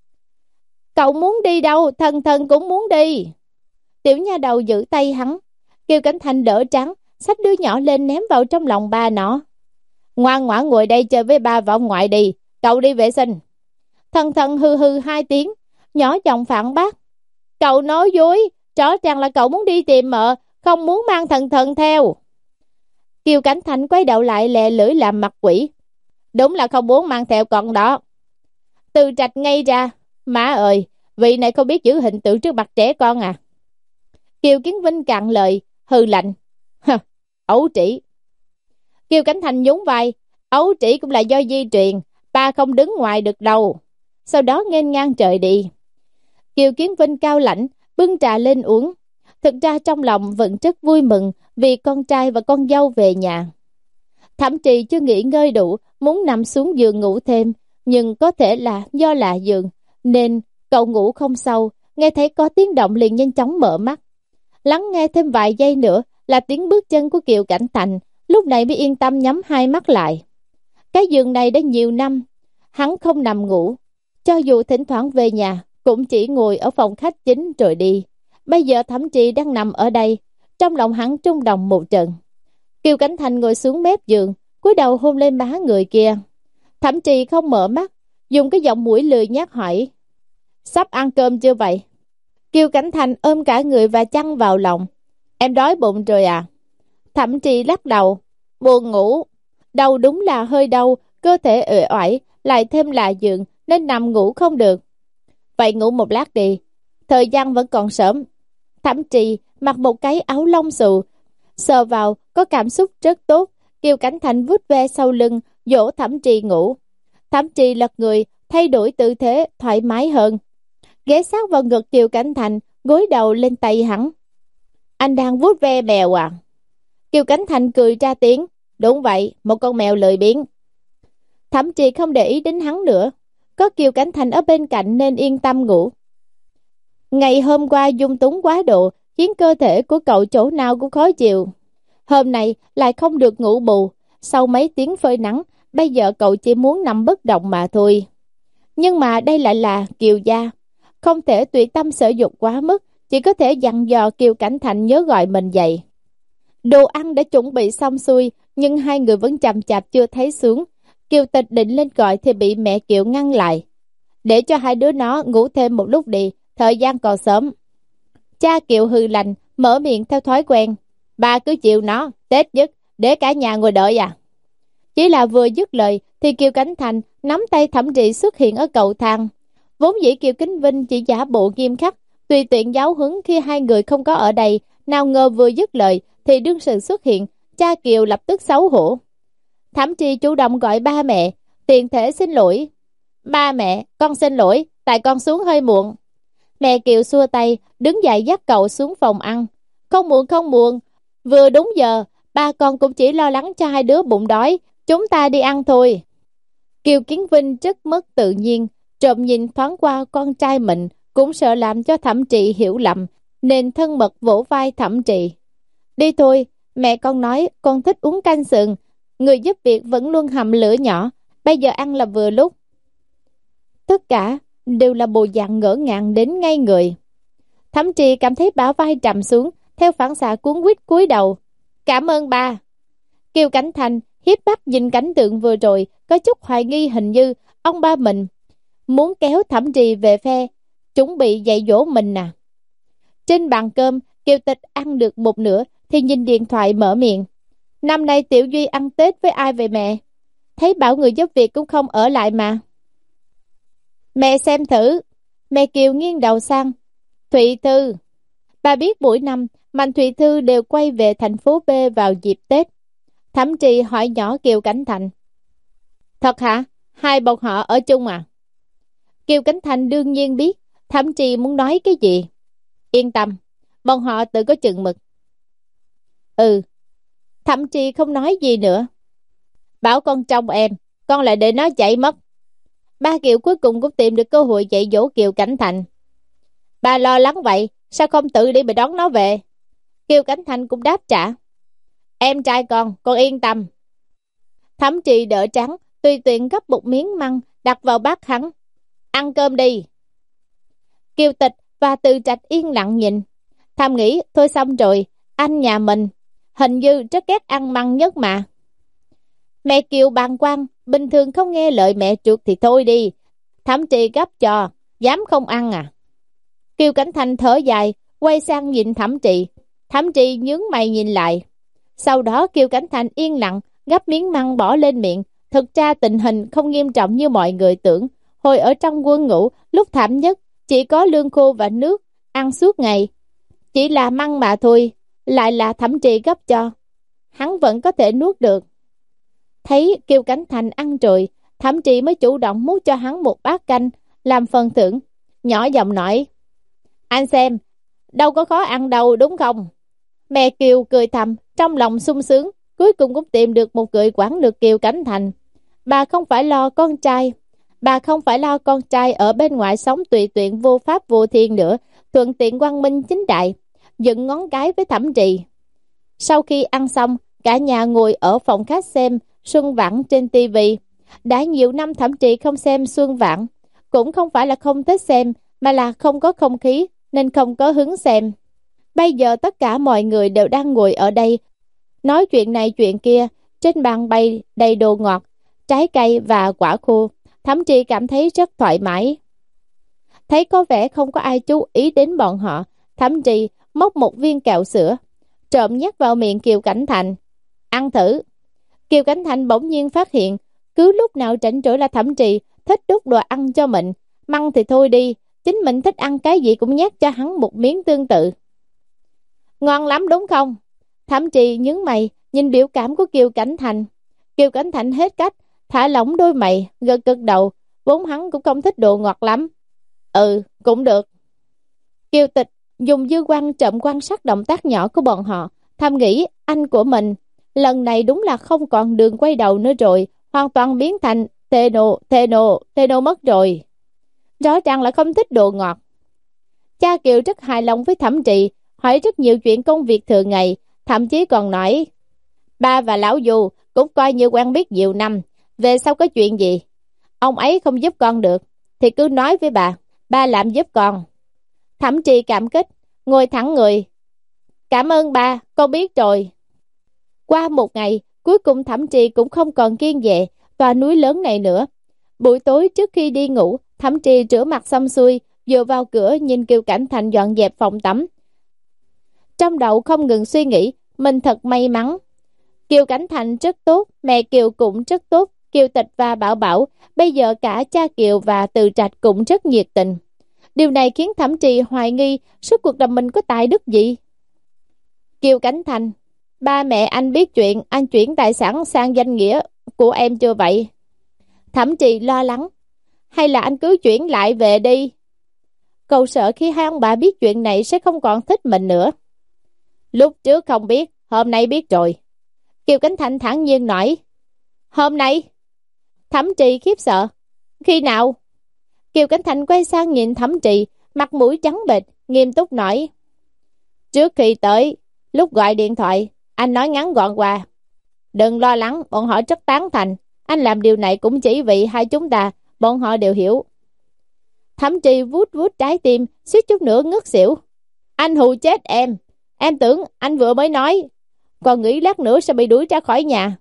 Cậu muốn đi đâu, thần thần cũng muốn đi. Tiểu nha đầu giữ tay hắn. Kiều Cảnh Thành đỡ trắng, xách đứa nhỏ lên ném vào trong lòng ba nó. Ngoan ngoãn ngồi đây chơi với ba và ông ngoại đi, cậu đi vệ sinh. Thần thần hư hư hai tiếng, nhỏ giọng phản bác. Cậu nói dối, rõ ràng là cậu muốn đi tìm mợ, không muốn mang thần thần theo. Kiều Cảnh Thành quay đầu lại lẹ lưỡi làm mặt quỷ. Đúng là không muốn mang theo con đó. Từ Trạch ngay ra. Má ơi, vị này không biết giữ hình tượng trước mặt trẻ con à. Kiều Kiến Vinh cạn lời, hừ lạnh. Hừ, ấu trĩ. Kiều Cảnh Thành nhún vai. Ấu trĩ cũng là do di truyền, ba không đứng ngoài được đâu. Sau đó nghênh ngang trời đi. Kiều Kiến Vinh cao lãnh, bưng trà lên uống. Thực ra trong lòng vẫn rất vui mừng vì con trai và con dâu về nhà. Thẩm Trì chưa nghỉ ngơi đủ, muốn nằm xuống giường ngủ thêm, nhưng có thể là do lạ giường, nên cậu ngủ không sâu, nghe thấy có tiếng động liền nhanh chóng mở mắt. Lắng nghe thêm vài giây nữa là tiếng bước chân của Kiều Cảnh Thành, lúc này mới yên tâm nhắm hai mắt lại. Cái giường này đã nhiều năm, hắn không nằm ngủ, cho dù thỉnh thoảng về nhà, cũng chỉ ngồi ở phòng khách chính rồi đi. Bây giờ Thẩm Trì đang nằm ở đây, trong lòng hắn trung động một trận. Kiều Cảnh Thành ngồi xuống mép giường, cúi đầu hôn lên má người kia. Thẩm Trì không mở mắt, dùng cái giọng mũi lười nhác hỏi. Sắp ăn cơm chưa vậy? Kiều Cảnh Thành ôm cả người và chăn vào lòng. Em đói bụng rồi à? Thẩm Trì lắc đầu. Buồn ngủ. Đầu đúng là hơi đau, cơ thể uể oải, lại thêm là giường nên nằm ngủ không được. Vậy ngủ một lát đi, thời gian vẫn còn sớm. Thẩm Trì mặc một cái áo lông xù, sờ vào có cảm xúc rất tốt. Kiều Cảnh Thành vuốt ve sau lưng, dỗ Thẩm Trì ngủ. Thẩm Trì lật người, thay đổi tư thế thoải mái hơn, ghé sát vào ngực Kiều Cảnh Thành, gối đầu lên tay hắn. Anh đang vuốt ve mèo à? Kiều Cảnh Thành cười ra tiếng. Đúng vậy, một con mèo lười biếng. Thẩm Trì không để ý đến hắn nữa, có Kiều Cảnh Thành ở bên cạnh nên yên tâm ngủ. Ngày hôm qua dung túng quá độ, khiến cơ thể của cậu chỗ nào cũng khó chịu. Hôm nay lại không được ngủ bù, sau mấy tiếng phơi nắng, bây giờ cậu chỉ muốn nằm bất động mà thôi. Nhưng mà đây lại là Kiều gia, không thể tùy tâm sở dục quá mức, chỉ có thể dặn dò Kiều Cảnh Thành nhớ gọi mình dậy. Đồ ăn đã chuẩn bị xong xuôi, nhưng hai người vẫn chậm chạp chưa thấy xuống. Kiều Tịch định lên gọi thì bị mẹ Kiều ngăn lại. Để cho hai đứa nó ngủ thêm một lúc đi, thời gian còn sớm. Cha Kiều hừ lạnh, mở miệng theo thói quen. Ba cứ chịu nó, Tết dứt, để cả nhà ngồi đợi à. Chỉ là vừa dứt lời thì Kiều Cảnh Thành nắm tay Thẩm Trị xuất hiện ở cầu thang. Vốn dĩ Kiều Kính Vinh chỉ giả bộ nghiêm khắc, tùy tiện giáo huấn khi hai người không có ở đây, nào ngờ vừa dứt lời thì đương sự xuất hiện, cha Kiều lập tức xấu hổ. Thẩm Trị chủ động gọi ba mẹ, tiện thể xin lỗi. Ba mẹ, con xin lỗi, tại con xuống hơi muộn. Mẹ Kiều xua tay, đứng dậy dắt cậu xuống phòng ăn. Không muộn không muộn, vừa đúng giờ, ba con cũng chỉ lo lắng cho hai đứa bụng đói, chúng ta đi ăn thôi. Kiều Kiến Vinh rất mất tự nhiên, trộm nhìn thoáng qua con trai mình, cũng sợ làm cho Thẩm Trị hiểu lầm, nên thân mật vỗ vai Thẩm Trị. Đi thôi, mẹ con nói con thích uống canh sườn, người giúp việc vẫn luôn hầm lửa nhỏ, bây giờ ăn là vừa lúc. Tất cả đều là bộ dạng ngỡ ngàng đến ngay người. Thẩm Trị cảm thấy bả vai trầm xuống, theo phản xạ cuốn quýt cúi đầu. Cảm ơn ba. Kiều Cảnh Thành hiếp mắt nhìn cảnh tượng vừa rồi, có chút hoài nghi hình như ông ba mình muốn kéo Thẩm Trì về phe, chuẩn bị dạy dỗ mình à. Trên bàn cơm, Kiều Tịch ăn được một nửa thì nhìn điện thoại mở miệng. Năm nay Tiểu Duy ăn Tết với ai vậy mẹ? Thấy bảo người giúp việc cũng không ở lại mà. Mẹ xem thử. Mẹ Kiều nghiêng đầu sang. Thụy Thư. Bà biết buổi năm Mạnh Thụy Thư đều quay về thành phố B vào dịp Tết. Thẩm Trì hỏi nhỏ Kiều Cảnh Thành. Thật hả? Hai bọn họ ở chung à? Kiều Cảnh Thành đương nhiên biết Thẩm Trì muốn nói cái gì. Yên tâm, bọn họ tự có chừng mực. Ừ. Thẩm Trì không nói gì nữa. Bảo con trông em, con lại để nó chạy mất. Ba Kiều cuối cùng cũng tìm được cơ hội dạy dỗ Kiều Cảnh Thành. Ba lo lắng vậy, sao không tự đi mà đón nó về? Kiều Cảnh Thành cũng đáp trả. Em trai con, con yên tâm. Thẩm Trì đỡ trắng, tùy tiện gấp một miếng măng đặt vào bát hắn. Ăn cơm đi. Kiều Tịch và Từ Trạch yên lặng nhìn. Thầm nghĩ thôi xong rồi, anh nhà mình hình như rất ghét ăn măng nhất mà. Mẹ Kiều bàng quan, bình thường không nghe lời mẹ trượt thì thôi đi. Thẩm Trì gấp cho, dám không ăn à? Kiều Cảnh Thành thở dài, quay sang nhìn Thẩm Trì. Thẩm Trì nhướng mày nhìn lại. Sau đó Kiều Cảnh Thành yên lặng, gắp miếng măng bỏ lên miệng. Thực ra tình hình không nghiêm trọng như mọi người tưởng. Hồi ở trong quân ngũ, lúc thảm nhất, chỉ có lương khô và nước, ăn suốt ngày. Chỉ là măng mà thôi, lại là Thẩm Trì gấp cho. Hắn vẫn có thể nuốt được. Thấy Kiều Cảnh Thành ăn rồi, Thẩm Trì mới chủ động múc cho hắn một bát canh, làm phần thưởng. Nhỏ giọng nói, anh xem, đâu có khó ăn đâu đúng không? Mẹ Kiều cười thầm, trong lòng sung sướng, cuối cùng cũng tìm được một người quản được Kiều Cảnh Thành. Bà không phải lo con trai, bà không phải lo con trai ở bên ngoài sống tùy tiện vô pháp vô thiên nữa, thuận tiện quang minh chính đại, dựng ngón cái với Thẩm Trì. Sau khi ăn xong, cả nhà ngồi ở phòng khách xem Xuân Vãn trên tivi. Đã nhiều năm Thẩm Trì không xem Xuân Vãn, cũng không phải là không thích xem, mà là không có không khí nên không có hứng xem. Bây giờ tất cả mọi người đều đang ngồi ở đây, nói chuyện này chuyện kia, trên bàn bày đầy đồ ngọt, trái cây và quả khô. Thẩm Trì cảm thấy rất thoải mái. Thấy có vẻ không có ai chú ý đến bọn họ, Thẩm Trì móc một viên kẹo sữa, trộm nhét vào miệng Kiều Cảnh Thành. Ăn thử. Kiều Cảnh Thành bỗng nhiên phát hiện, cứ lúc nào rảnh rỗi là Thẩm Trì thích đút đồ ăn cho mình. Măng thì thôi đi, chính mình thích ăn cái gì cũng nhét cho hắn một miếng tương tự. Ngon lắm đúng không? Thẩm Trì nhướng mày, nhìn biểu cảm của Kiều Cảnh Thành. Kiều Cảnh Thành hết cách, thả lỏng đôi mày, gật gật đầu, vốn hắn cũng không thích đồ ngọt lắm. Ừ, cũng được. Kiều Tịch dùng dư quang trộm quan sát động tác nhỏ của bọn họ, thầm nghĩ anh của mình lần này đúng là không còn đường quay đầu nữa rồi, hoàn toàn biến thành tê nô, tê nô, tê nô mất rồi. Rõ ràng là không thích đồ ngọt. Cha Kiều rất hài lòng với Thẩm Trì, hỏi rất nhiều chuyện công việc thường ngày, thậm chí còn nói, ba và lão Du cũng coi như quen biết nhiều năm, về sau có chuyện gì ông ấy không giúp con được thì cứ nói với bà, ba làm giúp con. Thẩm Trì cảm kích, ngồi thẳng người. Cảm ơn ba, con biết rồi. Qua một ngày, cuối cùng Thẩm Trì cũng không còn kiêng dè, tòa núi lớn này nữa. Buổi tối trước khi đi ngủ, Thẩm Trì rửa mặt xong xuôi, vừa vào cửa nhìn Kiều Cảnh Thành dọn dẹp phòng tắm. Trong đầu không ngừng suy nghĩ, mình thật may mắn. Kiều Cảnh Thành rất tốt, mẹ Kiều cũng rất tốt, Kiều Tịch và Bảo Bảo, bây giờ cả cha Kiều và Từ Trạch cũng rất nhiệt tình. Điều này khiến Thẩm Trì hoài nghi suốt cuộc đời mình có tài đức gì. Kiều Cảnh Thành, ba mẹ anh biết chuyện anh chuyển tài sản sang danh nghĩa của em chưa vậy? Thẩm Trì lo lắng. Hay là anh cứ chuyển lại về đi. Cậu sợ khi hai ông bà biết chuyện này sẽ không còn thích mình nữa. Lúc trước không biết, hôm nay biết rồi. Kiều Cảnh Thành thản nhiên nói. Hôm nay? Thẩm Trì khiếp sợ. Khi nào? Kiều Cảnh Thành quay sang nhìn Thẩm Trì, mặt mũi trắng bệch, nghiêm túc nói. Trước khi tới, lúc gọi điện thoại, anh nói ngắn gọn qua. Đừng lo lắng, bọn họ rất tán thành. Anh làm điều này cũng chỉ vì hai chúng ta, bọn họ đều hiểu. Thẩm Trì vuốt vuốt trái tim, suýt chút nữa ngất xỉu. Anh hù chết em. Em tưởng anh vừa mới nói, còn nghĩ lát nữa sẽ bị đuổi ra khỏi nhà.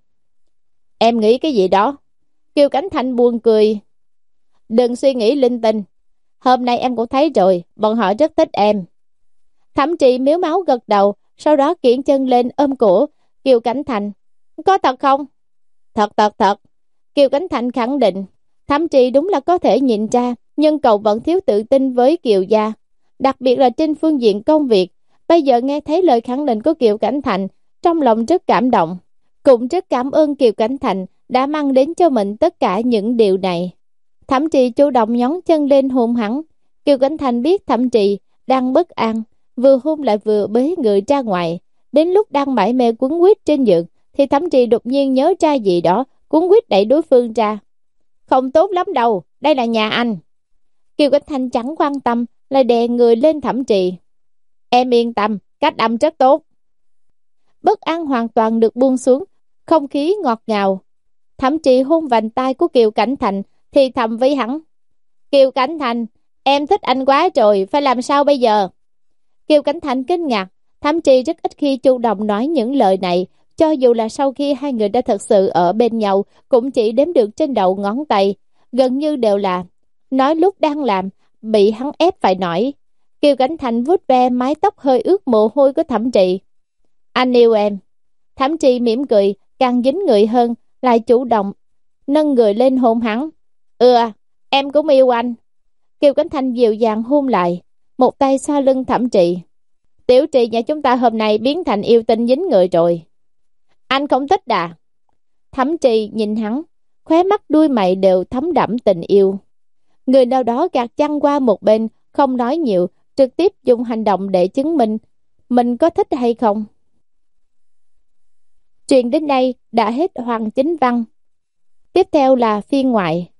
Em nghĩ cái gì đó? Kiều Cảnh Thành buồn cười. Đừng suy nghĩ linh tinh. Hôm nay em cũng thấy rồi, bọn họ rất thích em. Thẩm Trì miếu máu gật đầu, sau đó kiễng chân lên ôm cổ Kiều Cảnh Thành. Có thật không? Thật thật thật. Kiều Cảnh Thành khẳng định. Thẩm Trì đúng là có thể nhìn ra, nhưng cậu vẫn thiếu tự tin với Kiều gia, đặc biệt là trên phương diện công việc. Bây giờ nghe thấy lời khẳng định của Kiều Cảnh Thành, trong lòng rất cảm động, cũng rất cảm ơn Kiều Cảnh Thành đã mang đến cho mình tất cả những điều này. Thẩm Trì chủ động nhón chân lên hôn hắn. Kiều Cảnh Thành biết Thẩm Trì đang bất an, vừa hôn lại vừa bế người ra ngoài. Đến lúc đang mải mê quấn quýt trên giường thì Thẩm Trì đột nhiên nhớ ra gì đó, quấn quýt đẩy đối phương ra. Không tốt lắm đâu, đây là nhà anh. Kiều Cảnh Thành chẳng quan tâm, lại đè người lên Thẩm Trì. Em yên tâm, cách âm rất tốt. Bất an hoàn toàn được buông xuống, không khí ngọt ngào. Thẩm Trì hôn vành tay của Kiều Cảnh Thành thì thầm với hắn. Kiều Cảnh Thành, em thích anh quá rồi, phải làm sao bây giờ? Kiều Cảnh Thành kinh ngạc. Thẩm Trì rất ít khi chủ động nói những lời này, cho dù là sau khi hai người đã thật sự ở bên nhau, cũng chỉ đếm được trên đầu ngón tay, gần như đều là nói lúc đang làm, bị hắn ép phải nói. Kiều Cảnh Thành vuốt ve mái tóc hơi ướt mồ hôi của Thẩm Trì. Anh yêu em. Thẩm Trì mỉm cười, càng dính người hơn, lại chủ động nâng người lên hôn hắn. Ừ, em cũng yêu anh. Kiều Cảnh Thành dịu dàng hôn lại, một tay xoa lưng Thẩm Trì. Tiểu Trì nhà chúng ta hôm nay biến thành yêu tinh dính người rồi. Anh không thích à? Thẩm Trì nhìn hắn, khóe mắt đuôi mày đều thấm đẫm tình yêu. Người nào đó gạt chăn qua một bên, không nói nhiều, trực tiếp dùng hành động để chứng minh mình có thích hay không. Chuyện đến đây đã hết Hoàng Chính Văn. Tiếp theo là phiên ngoại.